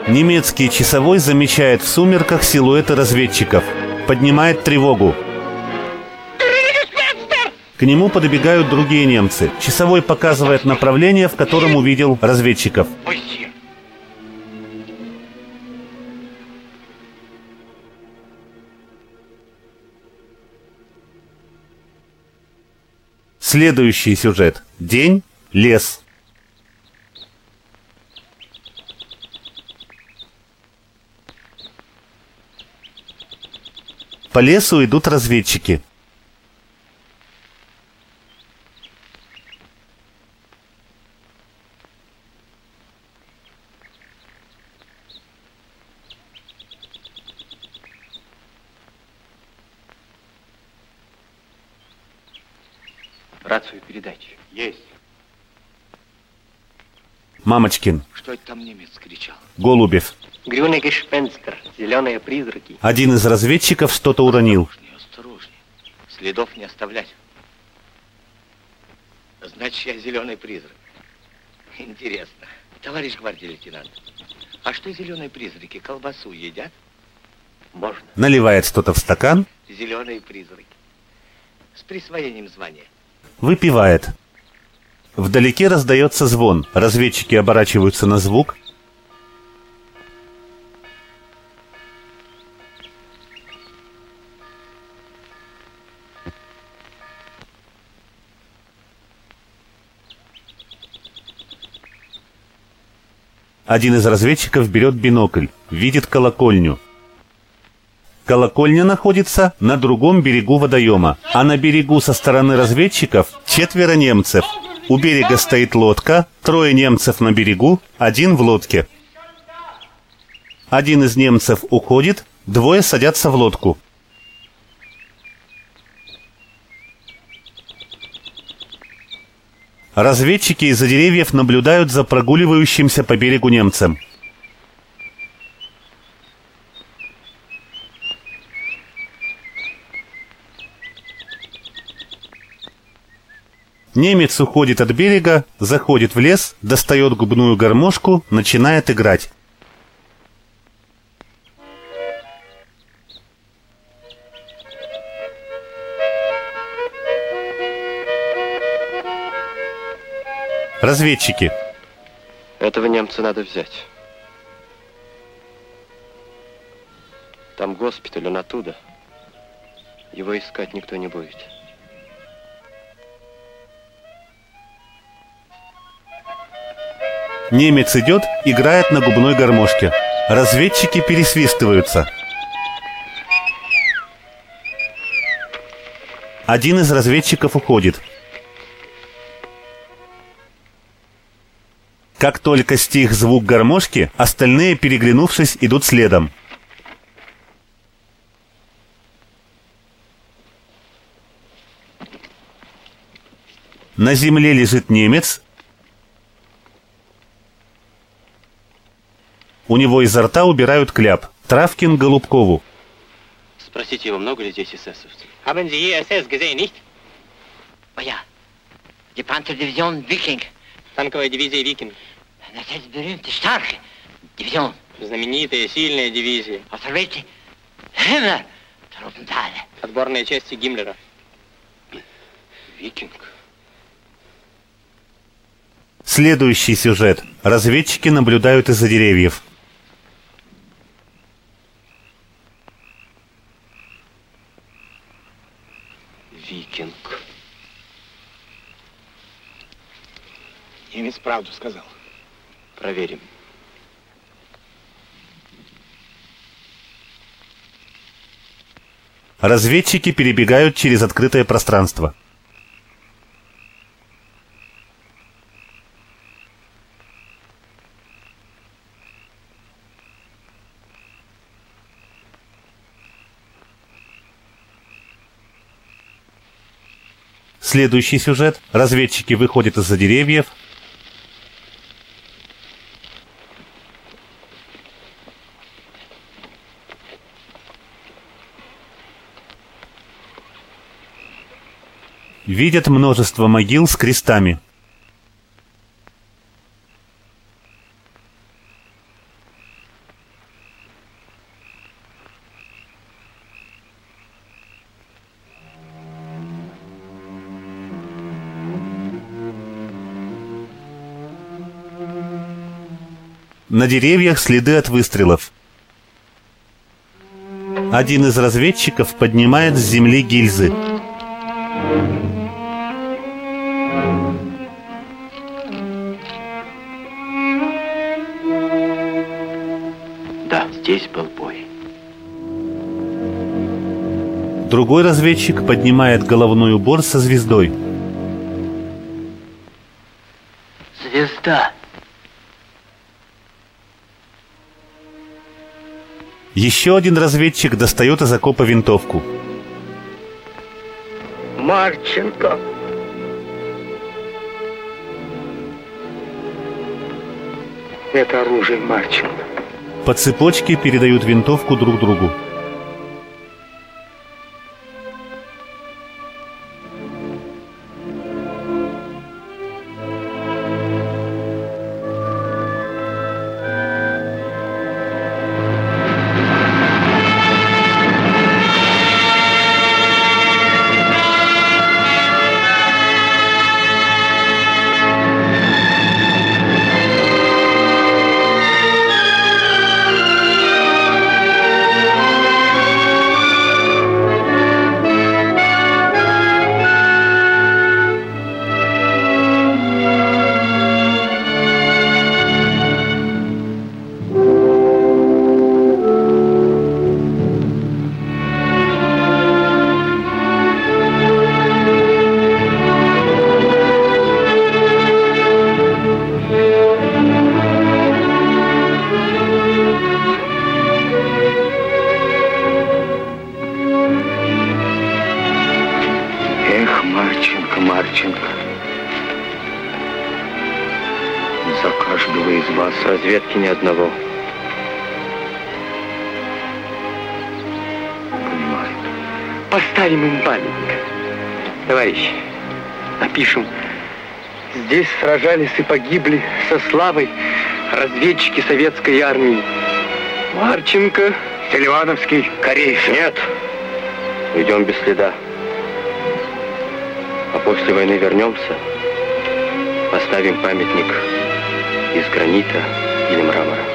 Немецкий часовой замечает в сумерках силуэты разведчиков. Поднимает тревогу. К нему подбегают другие немцы. Часовой показывает направление, в котором увидел разведчиков. Следующий сюжет. День. Лес. По лесу идут разведчики. Рацию передать. Есть. Мамочкин. Что это там немец кричал? Голубев. Grüne Gespenster, зеленые призраки. Один из разведчиков что-то уронил. Осторожней. Следов не оставлять. Значит, я зеленый призрак. Интересно. Товарищ гвардии лейтенант, а что зеленые призраки колбасу едят? Можно. Наливает что-то в стакан. Зеленые призраки. С присвоением звания. Выпивает. Вдалеке раздается звон. Разведчики оборачиваются на звук. Один из разведчиков берет бинокль, видит колокольню. Колокольня находится на другом берегу водоема, а на берегу со стороны разведчиков 4 немцев. У берега стоит лодка, 3 немцев на берегу, 1 в лодке. Один из немцев уходит, 2 садятся в лодку. Разведчики из-за деревьев наблюдают за прогуливающимся по берегу немцем. Немец уходит от берега, заходит в лес, достает губную гармошку, начинает играть. Разведчики. Этого немца надо взять. Там госпиталь, он оттуда. Его искать никто не будет. Немец идет, играет на губной гармошке. Разведчики пересвистываются. Один из разведчиков уходит. Как только стих звук гармошки, остальные, переглянувшись, идут следом. На земле лежит немец. У него изо рта убирают кляп. Травкин Голубкову. Спросите его, много ли здесь эсэсовцев? Haben Sie hier SS gesehen, nicht? Oh ja, die Panzerdivision Viking. Танковая дивизия «Викинг». Das ist berühmte, starke Division. Знаменитая, сильная дивизия. Außerwelt Himmler, Truppentale. Отборные части Гиммлера. Викинг. Следующий сюжет. Разведчики наблюдают из-за деревьев. Викинг. Немец правду сказал. Проверим. Разведчики перебегают через открытое пространство. Следующий сюжет. Разведчики выходят из-за деревьев. Видят множество могил с крестами. На деревьях следы от выстрелов. Один из разведчиков поднимает с земли гильзы. Да, здесь был бой. Другой разведчик поднимает головной убор со звездой. Звезда. Еще один разведчик достает из окопа винтовку. Марченко. Это оружие Марченко. По цепочке передают винтовку друг другу. Марченко. За каждого из вас разведки ни одного. Понимаю. Поставим им памятник. Товарищи, напишем. Здесь сражались и погибли со славой разведчики советской армии. Марченко, Селивановский, Кореев. Нет. Уйдем без следа. А после войны вернемся, поставим памятник из гранита или мрамора.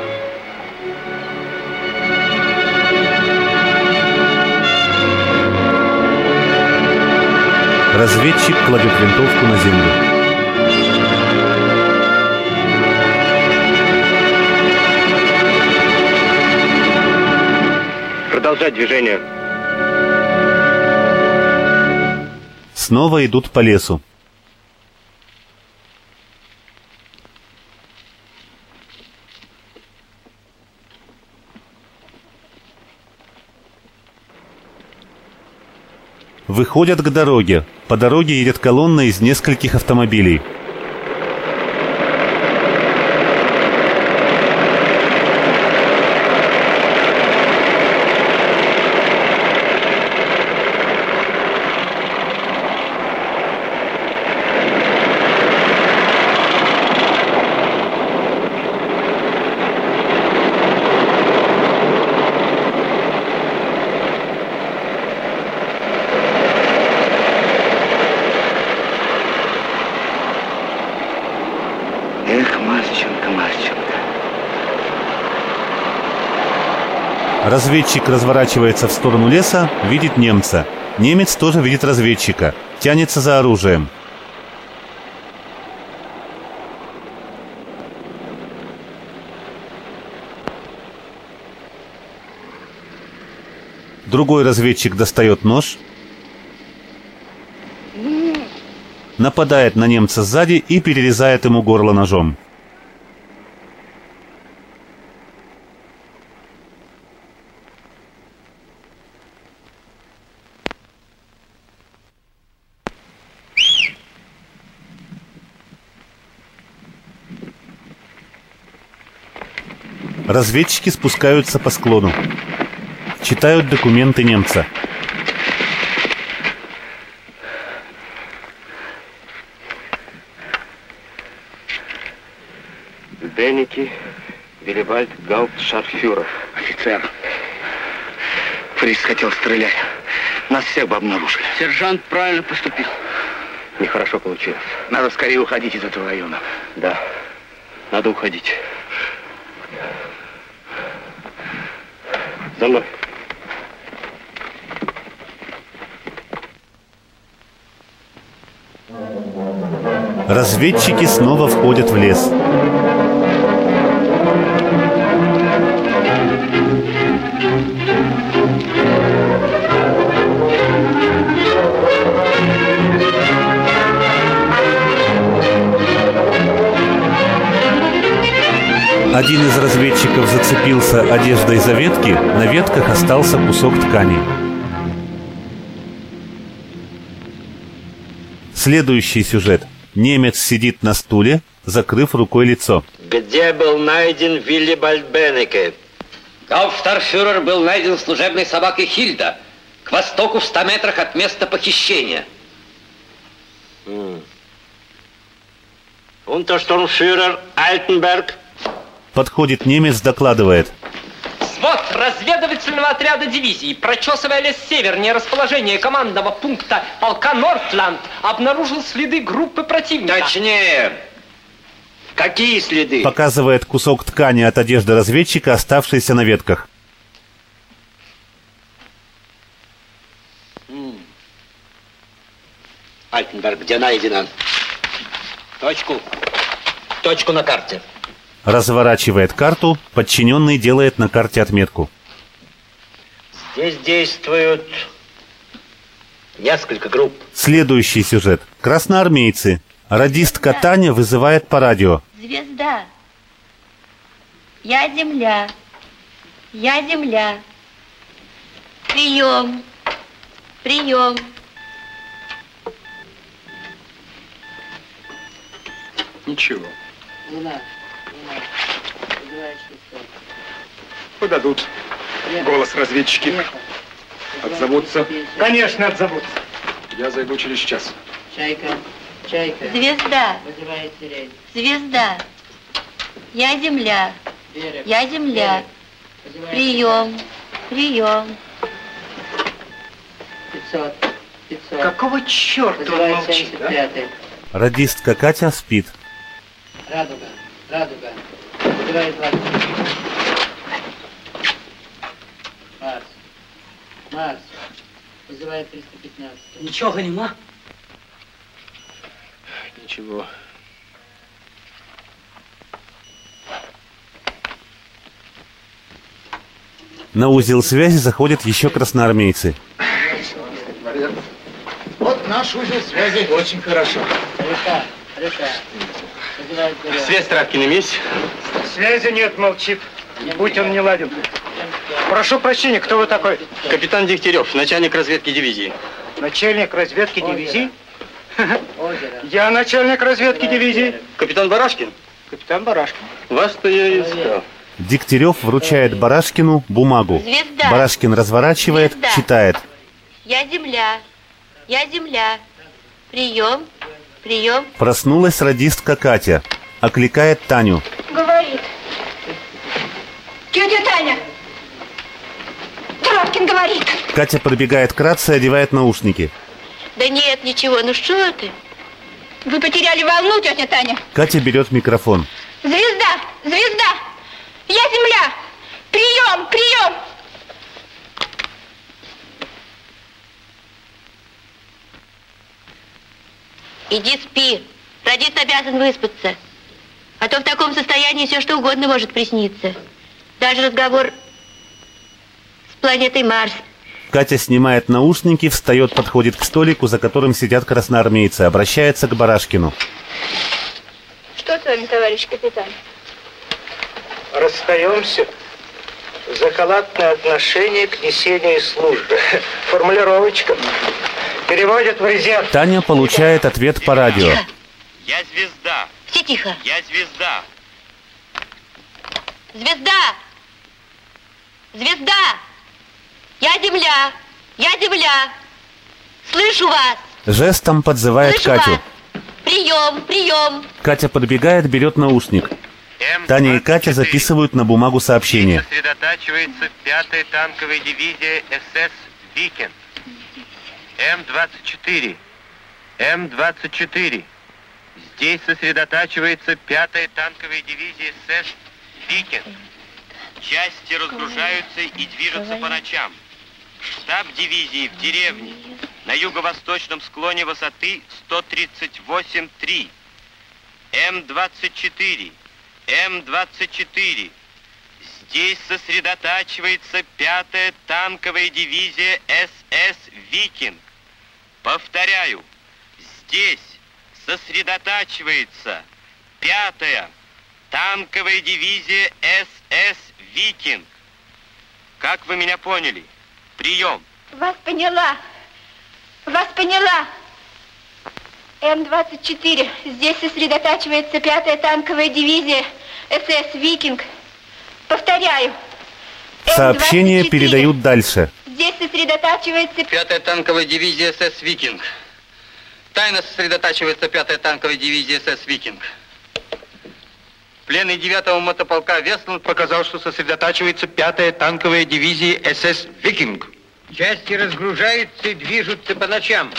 Разведчик кладет винтовку на землю. Продолжать движение. Снова идут по лесу. Выходят к дороге. По дороге едет колонна из нескольких автомобилей. Разведчик разворачивается в сторону леса, видит немца. Немец тоже видит разведчика, тянется за оружием. Другой разведчик достает нож, нападает на немца сзади и перерезает ему горло ножом. Разведчики спускаются по склону. Читают документы немца. Денники, Виллибальд, Гауптшарфюрер. Офицер. Фриц хотел стрелять. Нас всех бы обнаружили. Сержант правильно поступил. Нехорошо получилось. Надо скорее уходить из этого района. Да, надо уходить. За мной. Разведчики снова входят в лес. Один из разведчиков зацепился одеждой за ветки, на ветках остался кусок ткани. Следующий сюжет. Немец сидит на стуле, закрыв рукой лицо. Где был найден Виллибальд Беннеке? Гауптштарфюрер был найден служебной собакой Хильда к востоку в 100 метрах от места похищения. Унтерштурмфюрер Альтенберг. Подходит немец, докладывает. Взвод разведывательного отряда дивизии, прочесывая лес севернее расположения командного пункта полка Нортланд, обнаружил следы группы противника. Точнее, какие следы? Показывает кусок ткани от одежды разведчика, оставшийся на ветках. Альтенберг, где найдено? Точку на карте. Разворачивает карту, подчиненный делает на карте отметку. Здесь действуют несколько групп. Следующий сюжет. Красноармейцы. Радистка Таня вызывает по радио. Звезда. Я земля. Я земля. Прием. Прием. Ничего. Подадут голос разведчики. Отзовутся. Конечно, отзовутся. Я зайду через час. Звезда. Звезда. Я земля. Я земля. Прием. Прием. 500. Какого черта он молчит, а? Радистка Катя спит. Радуга. Вызывает 20. Марс. Вызывает 315. Ничего нема? Ничего. На узел связи заходят еще красноармейцы. Вот наш узел связи. Очень хорошо. Река. Связь с Травкиным есть? Связи нет, молчит. Будь он не ладен. Прошу прощения, кто вы такой? Капитан Дегтярев, начальник разведки дивизии. Начальник разведки дивизии? Я начальник разведки дивизии. Капитан Барашкин? Капитан Барашкин. Вас-то я и искал. Дегтярев вручает Барашкину бумагу. Звезда. Барашкин разворачивает, Звезда. читает. Я земля. Я земля. Прием. Прием. Проснулась радистка Катя. Окликает Таню. Говорит. Тетя Таня. Травкин говорит. Катя пробегает к рации, одевает наушники. Да нет, ничего, ну что ты? Вы потеряли волну, тетя Таня. Катя берет микрофон. Звезда! Звезда! Я земля! Прием! Прием! Иди спи. Радист обязан выспаться. А то в таком состоянии все что угодно может присниться. Даже разговор с планетой Марс. Катя снимает наушники, встает, подходит к столику, за которым сидят красноармейцы. Обращается к Барашкину. Что с вами, товарищ капитан? Расстаемся за халатное отношение к несению службы. Формулировочка. Переводят в резерв. Таня получает ответ по радио. Я звезда. Все тихо. Я звезда. Звезда! Звезда! Я земля! Я земля! Слышу вас! Жестом подзывает Слышу Катю. вас! Прием! Прием! Катя подбегает, берет наушник. Таня и Катя записывают на бумагу сообщение. Сосредотачивается 5-я танковая дивизия СС «Викинг». М-24. М-24. Здесь сосредотачивается 5-я танковая дивизия СС «Викинг». Части разгружаются и движутся по ночам. Штаб дивизии в деревне на юго-восточном склоне высоты 138-3. М-24. М-24. Здесь сосредотачивается 5-я танковая дивизия СС «Викинг». Повторяю, здесь сосредотачивается 5-я танковая дивизия СС «Викинг». Как вы меня поняли? Прием. Вас поняла. Вас поняла. М-24. Здесь сосредотачивается 5-я танковая дивизия СС «Викинг». Повторяю. Сообщение передают дальше. Здесь сосредотачивается 5-я танковая дивизия СС «Викинг». Тайно сосредотачивается 5-я танковая дивизия СС «Викинг». Пленный 9-го мотополка Вестланд показал, что сосредотачивается 5-я танковая дивизия СС «Викинг». Части разгружаются и движутся по ночам.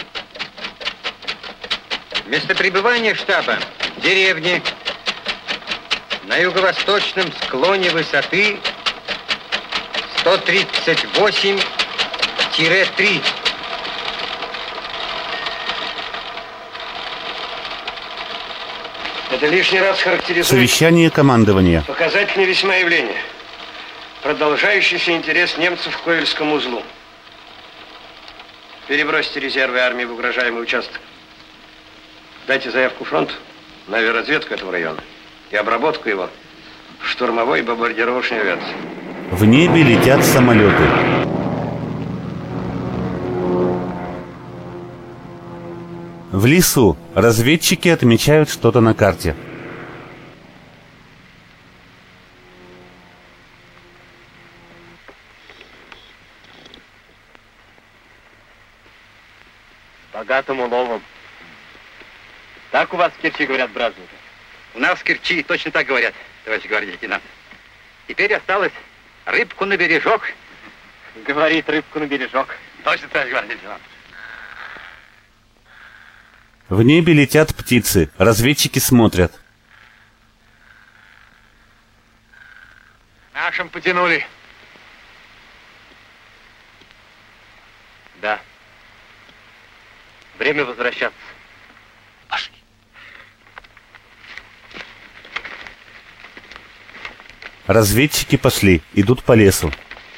Место пребывания штаба в деревне на юго-восточном склоне высоты 138-3. Это лишний раз характеризует Совещание командования. показательное весьма явление. Продолжающийся интерес немцев к Ковельскому узлу. Перебросьте резервы армии в угрожаемый участок. Дайте заявку фронту на авиаразведку этого района и обработку его штурмовой и бомбардировочной авиации. В небе летят самолеты. В лесу разведчики отмечают что-то на карте. Богатым уловом. Так у вас в Керчи говорят, бражники? У нас в Керчи точно так говорят, товарищ гвардии лейтенант. Теперь осталось рыбку на бережок. Говорит, рыбку на бережок. Точно, товарищ гвардии лейтенант. В небе летят птицы. Разведчики смотрят. Нашим потянули. Да. Время возвращаться. Пошли. Разведчики пошли, идут по лесу.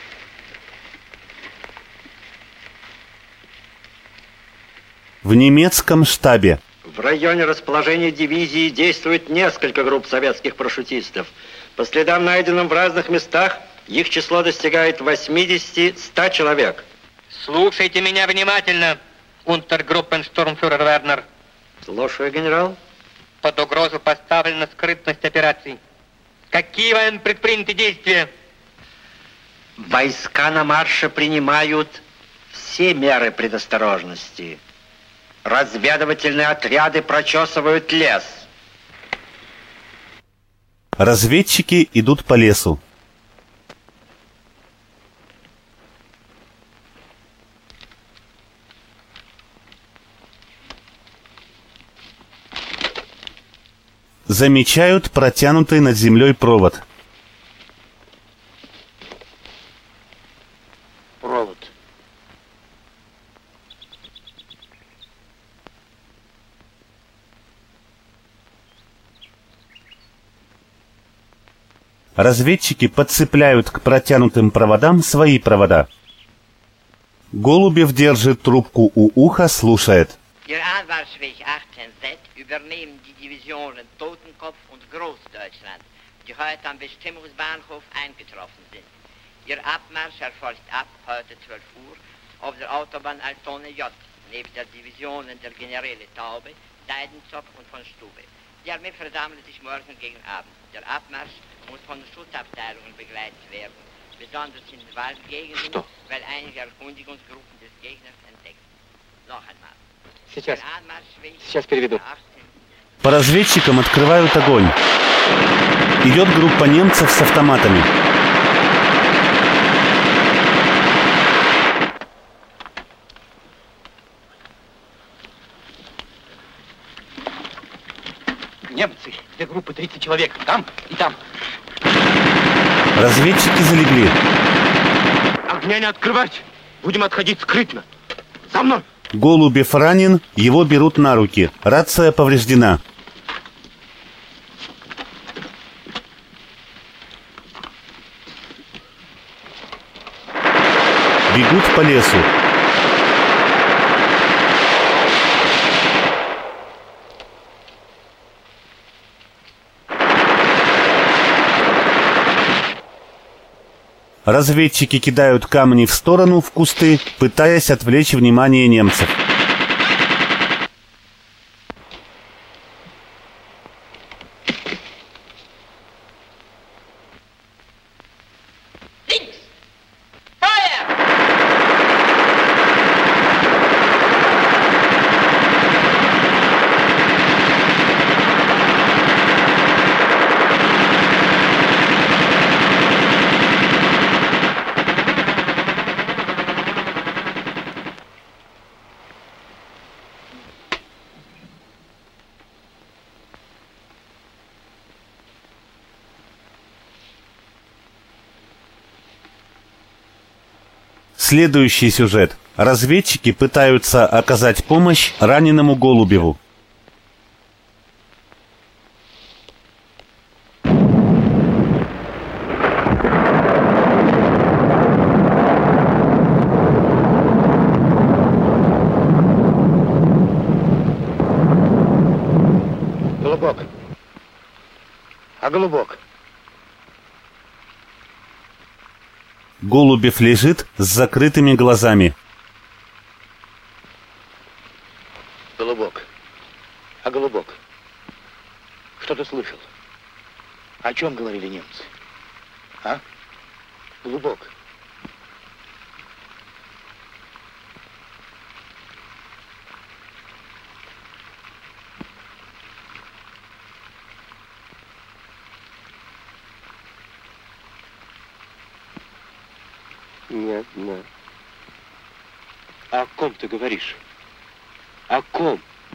В немецком штабе. В районе расположения дивизии действует несколько групп советских парашютистов. По следам, найденным в разных местах, их число достигает 80-100 человек. Слушайте меня внимательно, унтергруппенштурмфюрер Вернер. Слушаю, генерал. Под угрозу поставлена скрытность операций. Какие вами предприняты действия? Войска на марше принимают все меры предосторожности. Разведывательные отряды прочесывают лес. Разведчики идут по лесу. Замечают протянутый над землей провод. Провод. Разведчики подцепляют к протянутым проводам свои провода. Голубев держит трубку у уха, слушает. Ihr Anmarschweg 18Z übernehmen die Divisionen Totenkopf und Großdeutschland, die heute am Bestimmungsbahnhof eingetroffen sind. Ihr Abmarsch erfolgt ab heute 12 Uhr auf der Autobahn Altona J, neben der Divisionen der Generäle Taube, Deidenzopf und von Stube. Die Armee versammelt sich morgen gegen Abend. Der Abmarsch muss von Schutzabteilungen begleitet werden, besonders in den Waldgegenden, weil einige Erkundigungsgruppen des Gegners entdeckt. Noch einmal. Сейчас переведу. По разведчикам открывают огонь. Идет группа немцев с автоматами. Немцы, две группы, 30 человек. Там и там. Разведчики залегли. Огня не открывать. Будем отходить скрытно. За мной. Голубев ранен, его берут на руки. Рация повреждена. Бегут по лесу. Разведчики кидают камни в сторону, в кусты, пытаясь отвлечь внимание немцев. Следующий сюжет. Разведчики пытаются оказать помощь раненому Голубеву. Голубок. А Голубок? Голубев лежит с закрытыми глазами. Голубок. А Голубок? Что ты слышал? О чем говорили немцы? А? Голубок. Нет, нет. О ком ты говоришь? О ком?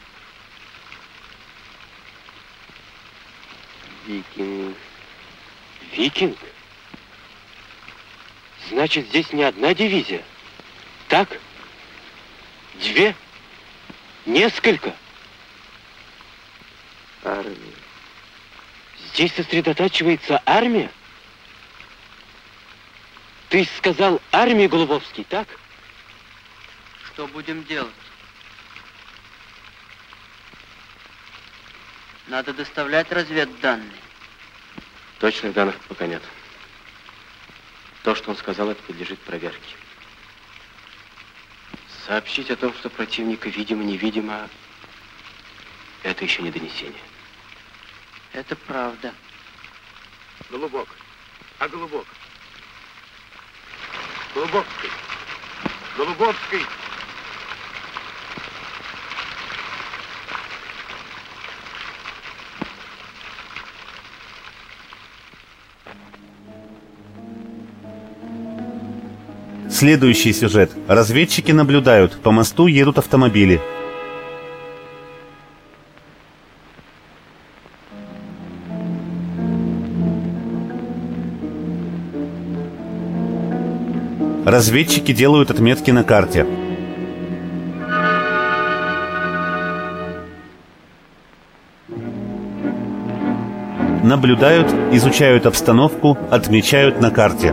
Викинг. Викинг? Значит, здесь не одна дивизия. Так? Две? Несколько? Армия. Здесь сосредотачивается армия? Ты сказал армии, Голубовский, так? Что будем делать? Надо доставлять разведданные. Точных данных пока нет. То, что он сказал, это подлежит проверке. Сообщить о том, что противника видимо-невидимо, это еще не донесение. Это правда. Голубок. А Голубок? Голубовский. Голубовский. Следующий сюжет. Разведчики наблюдают. По мосту едут автомобили. Разведчики делают отметки на карте. Наблюдают, изучают обстановку, отмечают на карте.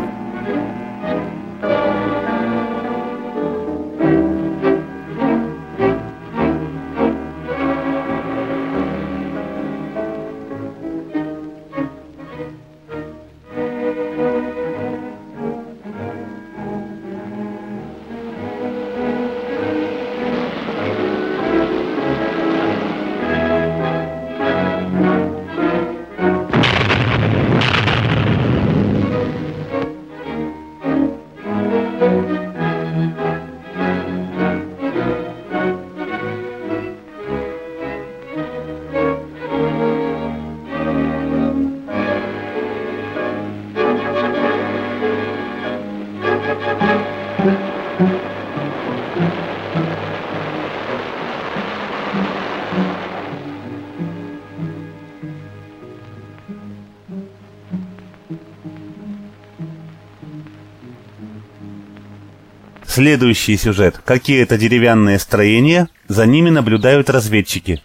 Следующий сюжет. Какие-то деревянные строения, за ними наблюдают разведчики.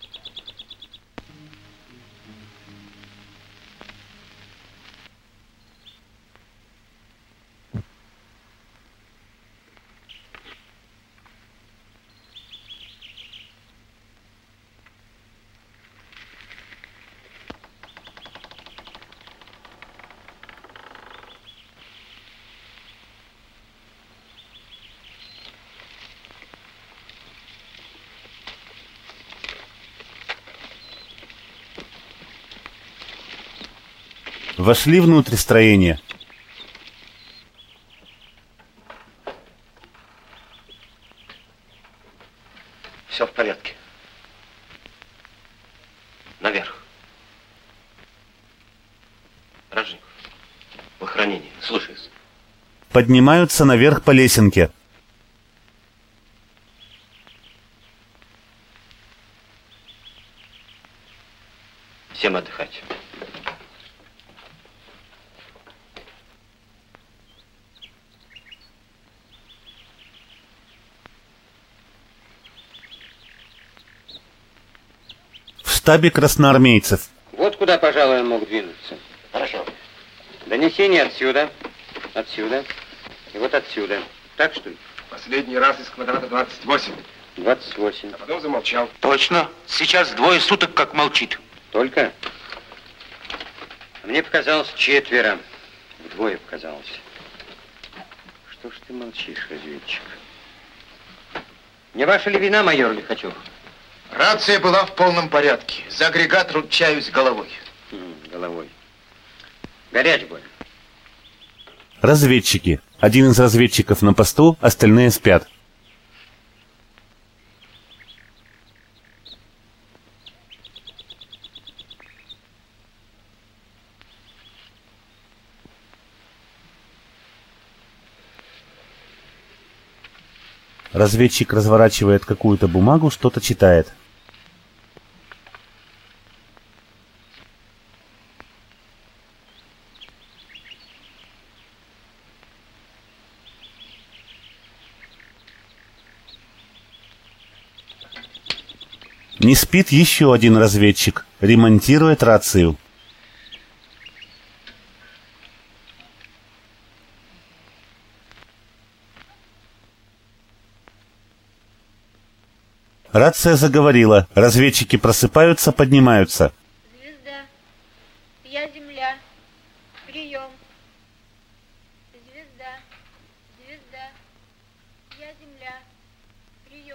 Вошли внутрь строения. Все в порядке. Наверх. Рожников. В охранении. Слушаюсь. Поднимаются наверх по лесенке. Всем отдыхать. В штабе красноармейцев. Вот куда, пожалуй, он мог двинуться. Хорошо. Донесение отсюда, отсюда и вот отсюда. Так, что ли? Последний раз из квадрата 28. 28. А потом замолчал. Точно. Сейчас 2 суток как молчит. Только? Мне показалось 4. Вдвое показалось. Что ж ты молчишь, разведчик? Не ваша ли вина, майор Лихачев? Рация была в полном порядке. За агрегат ручаюсь головой. Головой. Горяч больно. Разведчики. Один из разведчиков на посту, остальные спят. Разведчик разворачивает какую-то бумагу, что-то читает. Не спит еще один разведчик. Ремонтирует рацию. Рация заговорила. Разведчики просыпаются, поднимаются. Звезда. Я Земля. Прием. Звезда. Звезда. Я Земля. Прием.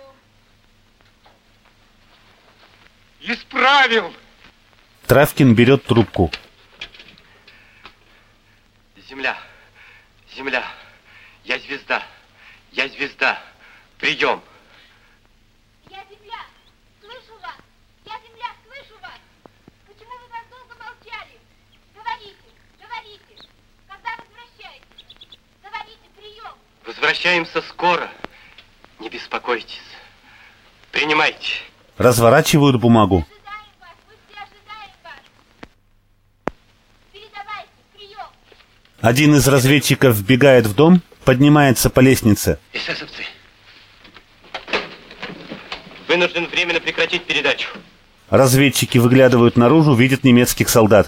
Исправил! Травкин берет трубку. Земля. Земля. Я звезда. Я звезда. Прием. Я Земля. Слышу вас. Я Земля. Слышу вас. Почему вы так долго молчали? Говорите. Говорите. Когда возвращаетесь? Говорите. Прием. Возвращаемся скоро. Не беспокойтесь. Принимайте. Разворачивают бумагу. Один из разведчиков вбегает в дом, поднимается по лестнице. Эсэсовцы. Вынужден временно прекратить передачу. Разведчики выглядывают наружу, видят немецких солдат.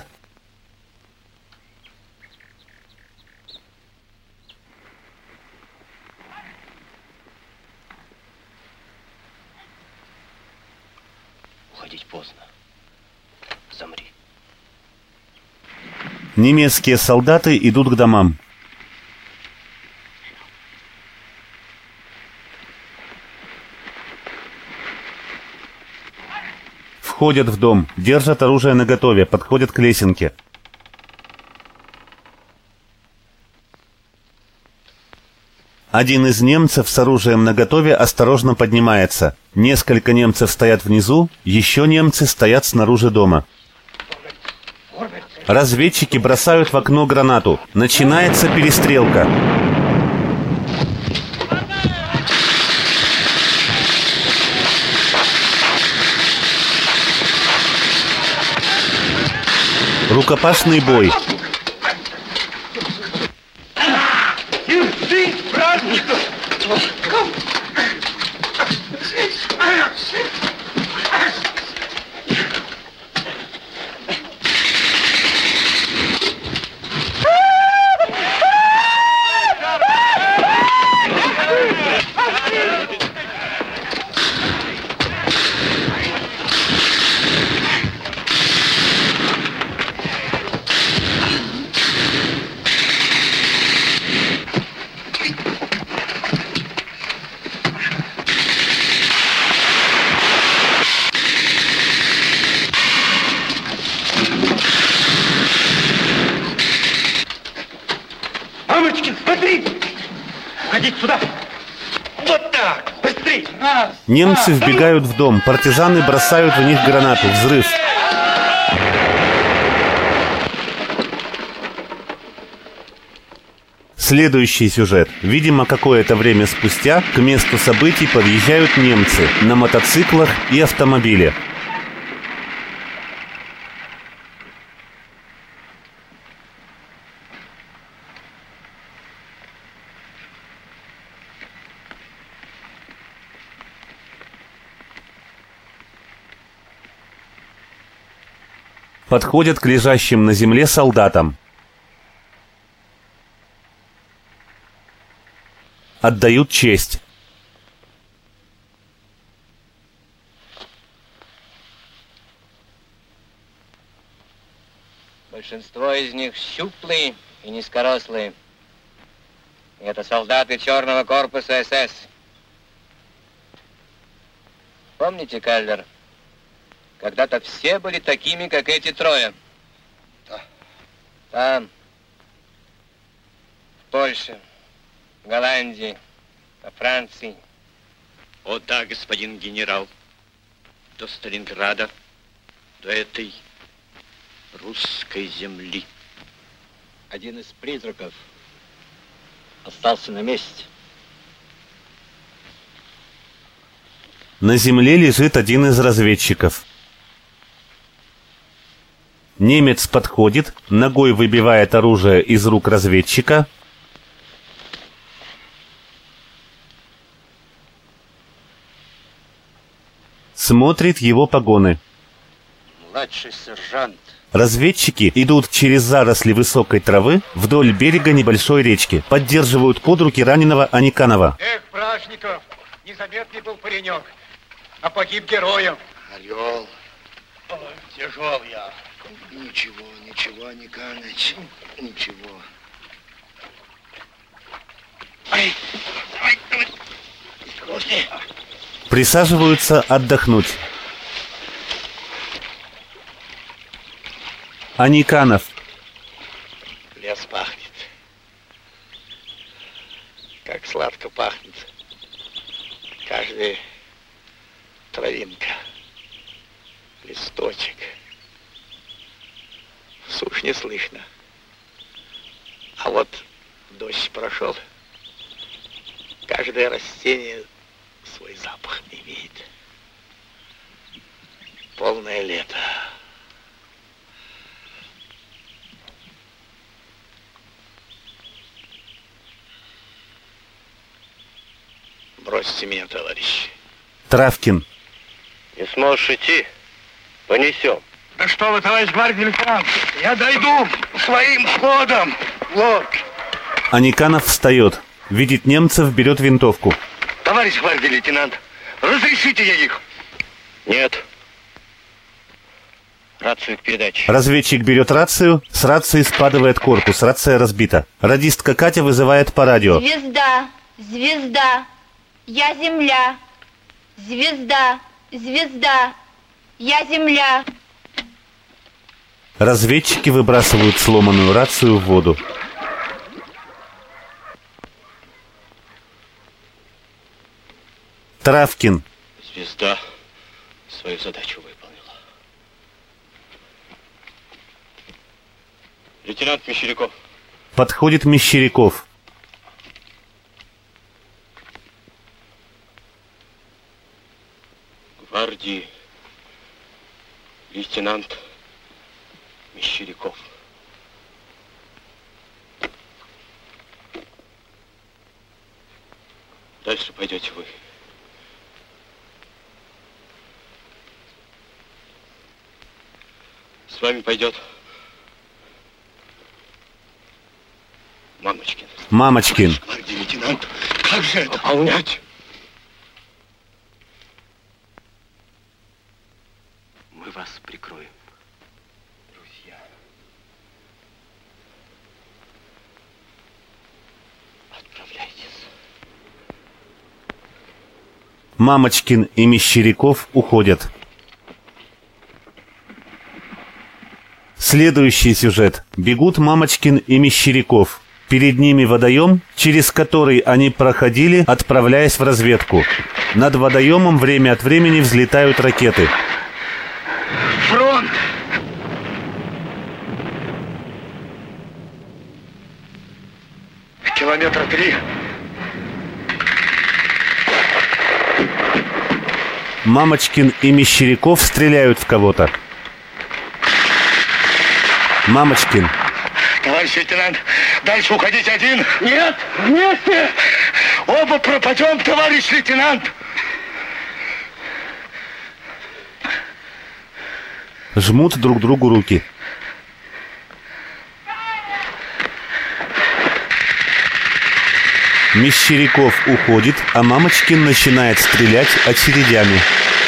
Уходить поздно. Замри. Немецкие солдаты идут к домам. Входят в дом, держат оружие наготове, подходят к лесенке. Один из немцев с оружием наготове осторожно поднимается. Несколько немцев стоят внизу, еще немцы стоят снаружи дома. Разведчики бросают в окно гранату. Начинается перестрелка. Рукопашный бой. Держи, Бражников! Мамочкин, смотри! Ходите сюда! Вот так! Быстрей! Немцы вбегают в дом. Партизаны бросают в них гранату. Взрыв. Следующий сюжет. Видимо, какое-то время спустя к месту событий подъезжают немцы на мотоциклах и автомобиле. Подходят к лежащим на земле солдатам. Отдают честь. Большинство из них щуплые и низкорослые. И это солдаты черного корпуса СС. Помните, Кальдер, когда-то все были такими, как эти трое? Да. Там, в Польше, в Голландии, во Франции. О да, господин генерал, до Сталинграда, до этой русской земли. Один из призраков остался на месте. На земле лежит один из разведчиков. Немец подходит, ногой выбивает оружие из рук разведчика. Смотрит его погоны. Младший сержант. Разведчики идут через заросли высокой травы вдоль берега небольшой речки. Поддерживают под руки раненого Аниканова. Эх, Брашников, незаметный был паренек, а погиб героем. Орел. Ой, тяжел я. Ничего, ничего, Никаныч, ничего. Ай, давай, давай. Присаживаются отдохнуть. Аниканов. Лес пахнет. Как сладко пахнет. Каждая травинка, листочек. Сушь не слышно. А вот дождь прошел. Каждое растение свой запах имеет. Полное лето. Бросьте меня, товарищ. Травкин. Не сможешь идти? Понесем. Да что вы, товарищ гвардии лейтенант, я дойду своим ходом. Вот. Аниканов встает. Видит немцев, берет винтовку. Товарищ гвардии лейтенант, разрешите я их? Нет. Рацию к передаче. Разведчик берет рацию, с рации спадывает корпус, рация разбита. Радистка Катя вызывает по радио. Звезда, звезда, я земля. Звезда, звезда, я земля. Разведчики выбрасывают сломанную рацию в воду. Травкин. Звезда свою задачу выполнила. Лейтенант Мещеряков. Подходит Мещеряков. Гвардии лейтенант Мещеряков. Дальше пойдете вы. С вами пойдет Мамочкин. Мамочкин. Гвардии лейтенант, как же это выполнять? Мы вас прикроем. Друзья. Отправляйтесь. Мамочкин и Мещеряков уходят. Следующий сюжет. Бегут Мамочкин и Мещеряков. Перед ними водоем, через который они проходили, отправляясь в разведку. Над водоемом время от времени взлетают ракеты. Фронт! Километра 3. Мамочкин и Мещеряков стреляют в кого-то. Мамочкин. Товарищ лейтенант, дальше уходить один? Нет, вместе! Оба пропадем, товарищ лейтенант! Жмут друг другу руки. Мещеряков уходит, а Мамочкин начинает стрелять очередями.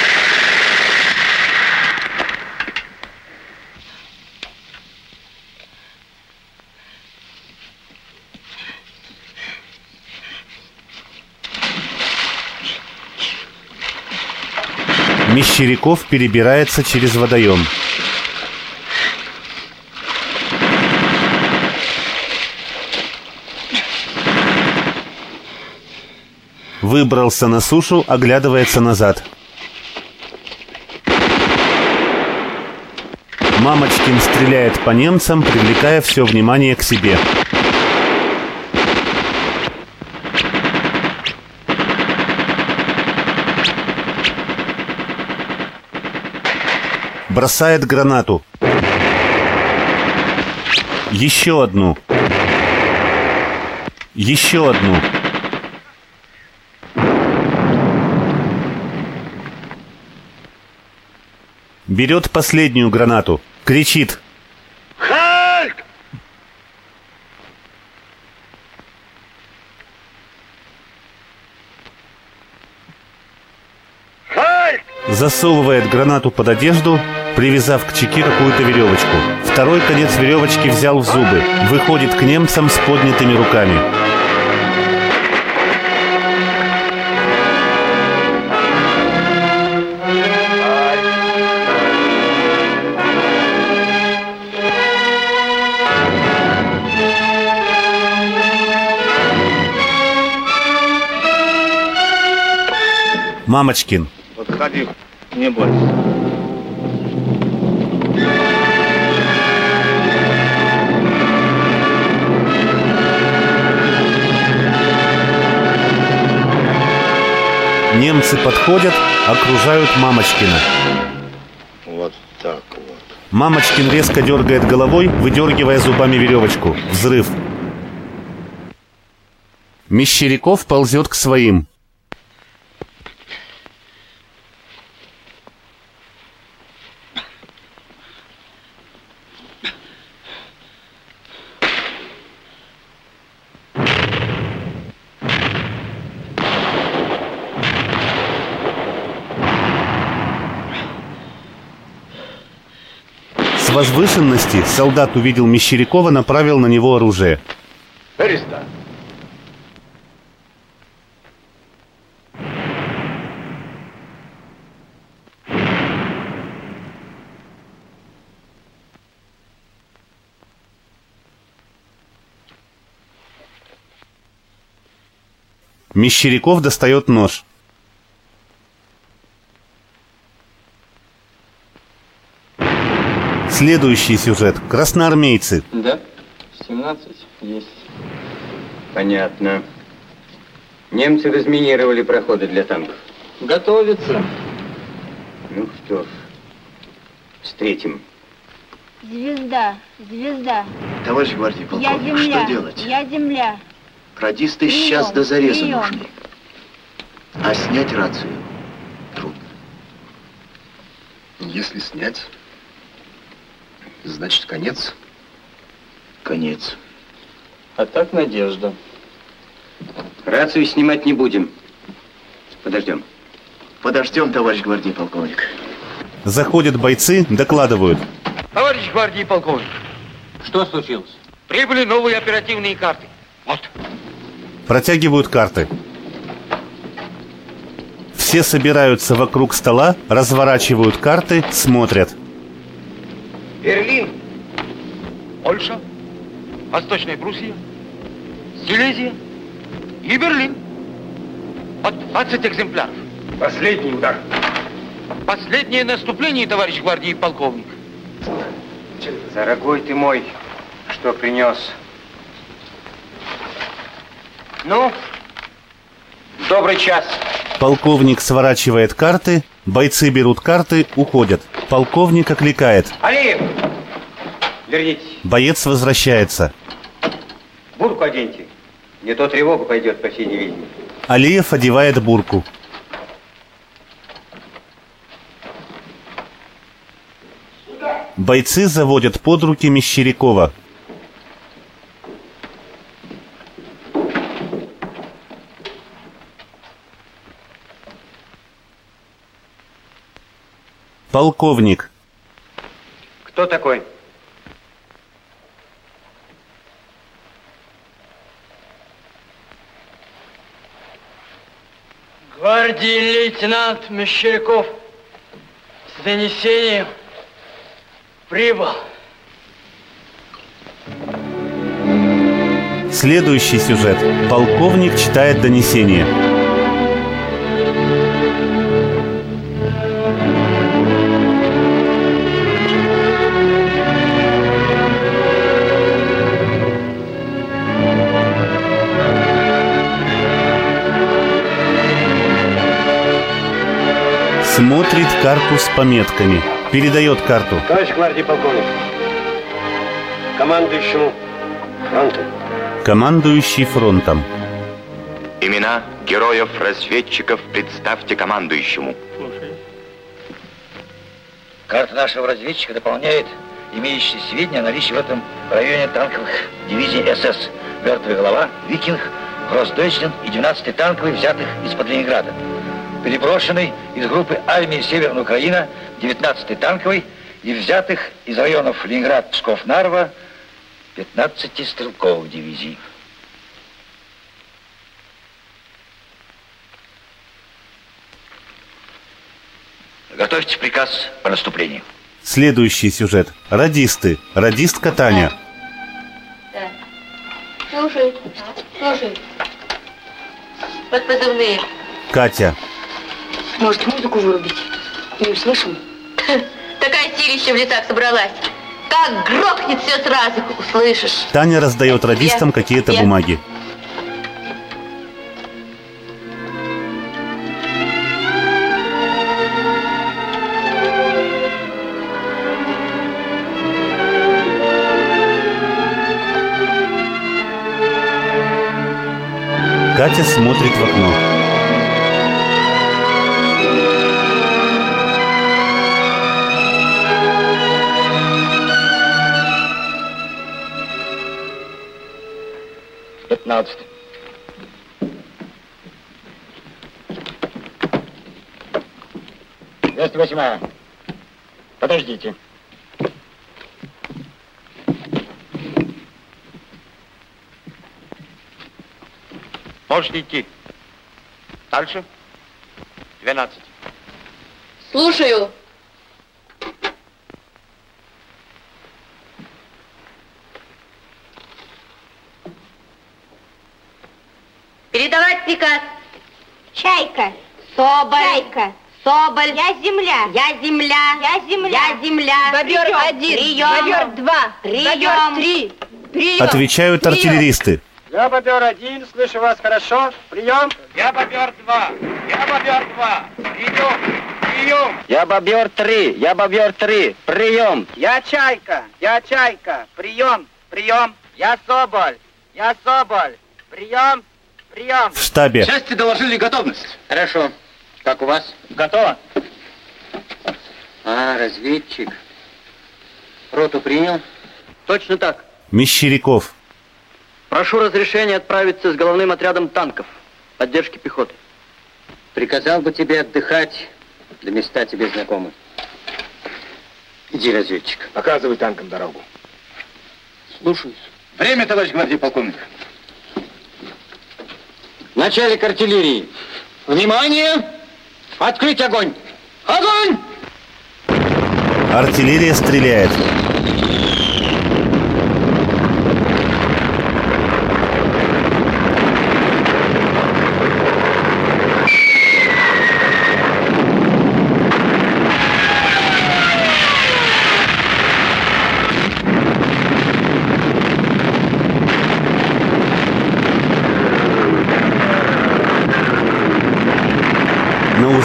Мещеряков перебирается через водоем. Выбрался на сушу, оглядывается назад. Мамочкин стреляет по немцам, привлекая все внимание к себе. Бросает гранату. Еще одну. Еще одну. Берет последнюю гранату. Кричит. Хальк! Хальк! Засовывает гранату под одежду, привязав к чеке какую-то веревочку. Второй конец веревочки взял в зубы. Выходит к немцам с поднятыми руками. Мамочкин. Подходи, не бойся. Немцы подходят, окружают Мамочкина. Вот так вот. Мамочкин резко дергает головой, выдергивая зубами веревочку. Взрыв. Мещеряков ползет к своим. С возвышенности солдат увидел Мещерякова, направил на него оружие. Переста. Мещеряков достает нож. Следующий сюжет. Красноармейцы. Да, 17 есть. Понятно. Немцы разминировали проходы для танков. Готовится. Ну что ж, встретим. Звезда, звезда. Товарищ гвардии полковник, Я земля, что делать? я земля. Радисты Прием, сейчас до зареза прием. нужны. А снять рацию трудно. Если снять, значит конец. Конец. А так надежда. Рацию снимать не будем. Подождем. Подождем, товарищ гвардии полковник. Заходят бойцы, докладывают. Товарищ гвардии полковник, Что случилось? прибыли новые оперативные карты. Вот. Протягивают карты. Все собираются вокруг стола, разворачивают карты, смотрят. Берлин, Польша, Восточная Пруссия, Силезия и Берлин. Под 20 экземпляров. Последний удар. Последнее наступление, товарищ гвардии полковник. Дорогой ты мой, что принес? Ну, добрый час. Полковник сворачивает карты, бойцы берут карты, уходят. Полковник окликает. Алиев! Вернитесь. Боец возвращается. Бурку оденьте. Не то тревога пойдет по всей дивизии. Алиев одевает бурку. Бойцы заводят под руки Мещерякова. Полковник. Кто такой? Гвардии лейтенант Мещеряков с донесением прибыл. Следующий сюжет. Полковник читает донесение. Смотрит карту с пометками. Передает карту. Товарищ гвардии полковник, командующему фронтом. Командующий фронтом. Имена героев-разведчиков представьте командующему. Карта нашего разведчика дополняет имеющие сведения о наличии в этом районе танковых дивизий СС «Мертвая голова», «Викинг», «Гроссдойчланд» и 12-й танковый, взятых из-под Ленинграда. Переброшенный из группы армии Северная Украина 19-й танковый и взятых из районов Ленинград, Псков, Нарва 15 стрелковых дивизий. Готовьте приказ по наступлению. Следующий сюжет. Радисты. Радистка Таня. Да. Слушай. Вот позывные. Катя. Может, музыку вырубить? Не услышим? Такая силища в лесах собралась. Как грохнет все сразу, услышишь. Таня раздает радистам какие-то бумаги. Катя смотрит в окно. Пятнадцать. Двести восьмая. Подождите. Можете идти. Дальше. 12. Слушаю. Передавать приказ. Чайка. Соболь. Чайка. Соболь. Я земля. Я земля. Я земля. Я земля. Бобер 1. Прием. Бобер 2. Прием. Бобер 3. Прием. Отвечают артиллеристы. Я Бобер 1, слышу вас хорошо. Прием. Я Бобер 2. Я Бобер 2. Прием. Прием. Я Бобер 3. Я Бобер 3. Прием. Я Чайка. Я Чайка. Прием. Прием. Я Соболь. Я Соболь. Прием. Прием. В штабе. Части доложили готовность. Хорошо. Как у вас? Готово. Разведчик. Роту принял? Точно так. Мещеряков. Прошу разрешения отправиться с головным отрядом танков поддержки пехоты. Приказал бы тебе отдыхать, да места тебе знакомы. Иди, разведчик. Показывай танкам дорогу. Слушаюсь. Время, товарищ гвардии полковник. Начальник артиллерии. Внимание! Открыть огонь! Огонь! Артиллерия стреляет.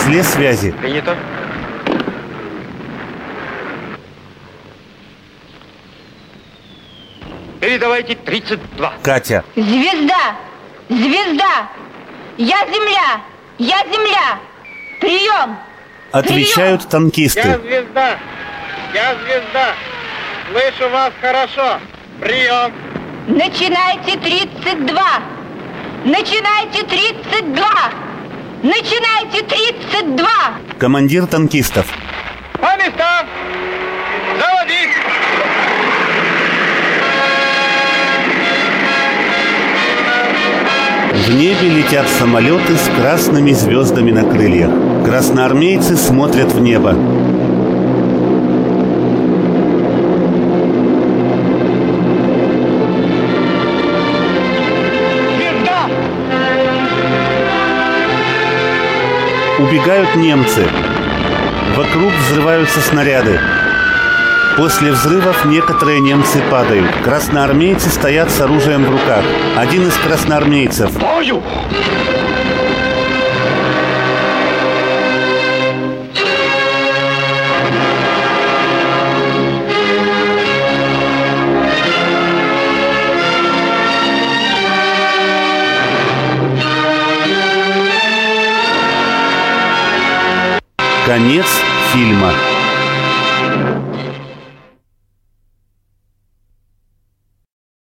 узле связи. Принято. Передавайте 32. Катя. Звезда! Звезда! Я земля! Я земля! Прием! Отвечают танкисты. звезда! Я звезда! Слышу вас хорошо! Прием! Начинайте 32! Начинайте 32! Начинайте 32! Командир танкистов. По местам! Заводить! В небе летят самолеты с красными звездами на крыльях. Красноармейцы смотрят в небо. Звезда! Убегают немцы. Вокруг взрываются снаряды. После взрывов некоторые немцы падают. Красноармейцы стоят с оружием в руках. Один из красноармейцев. Бою! Конец фильма.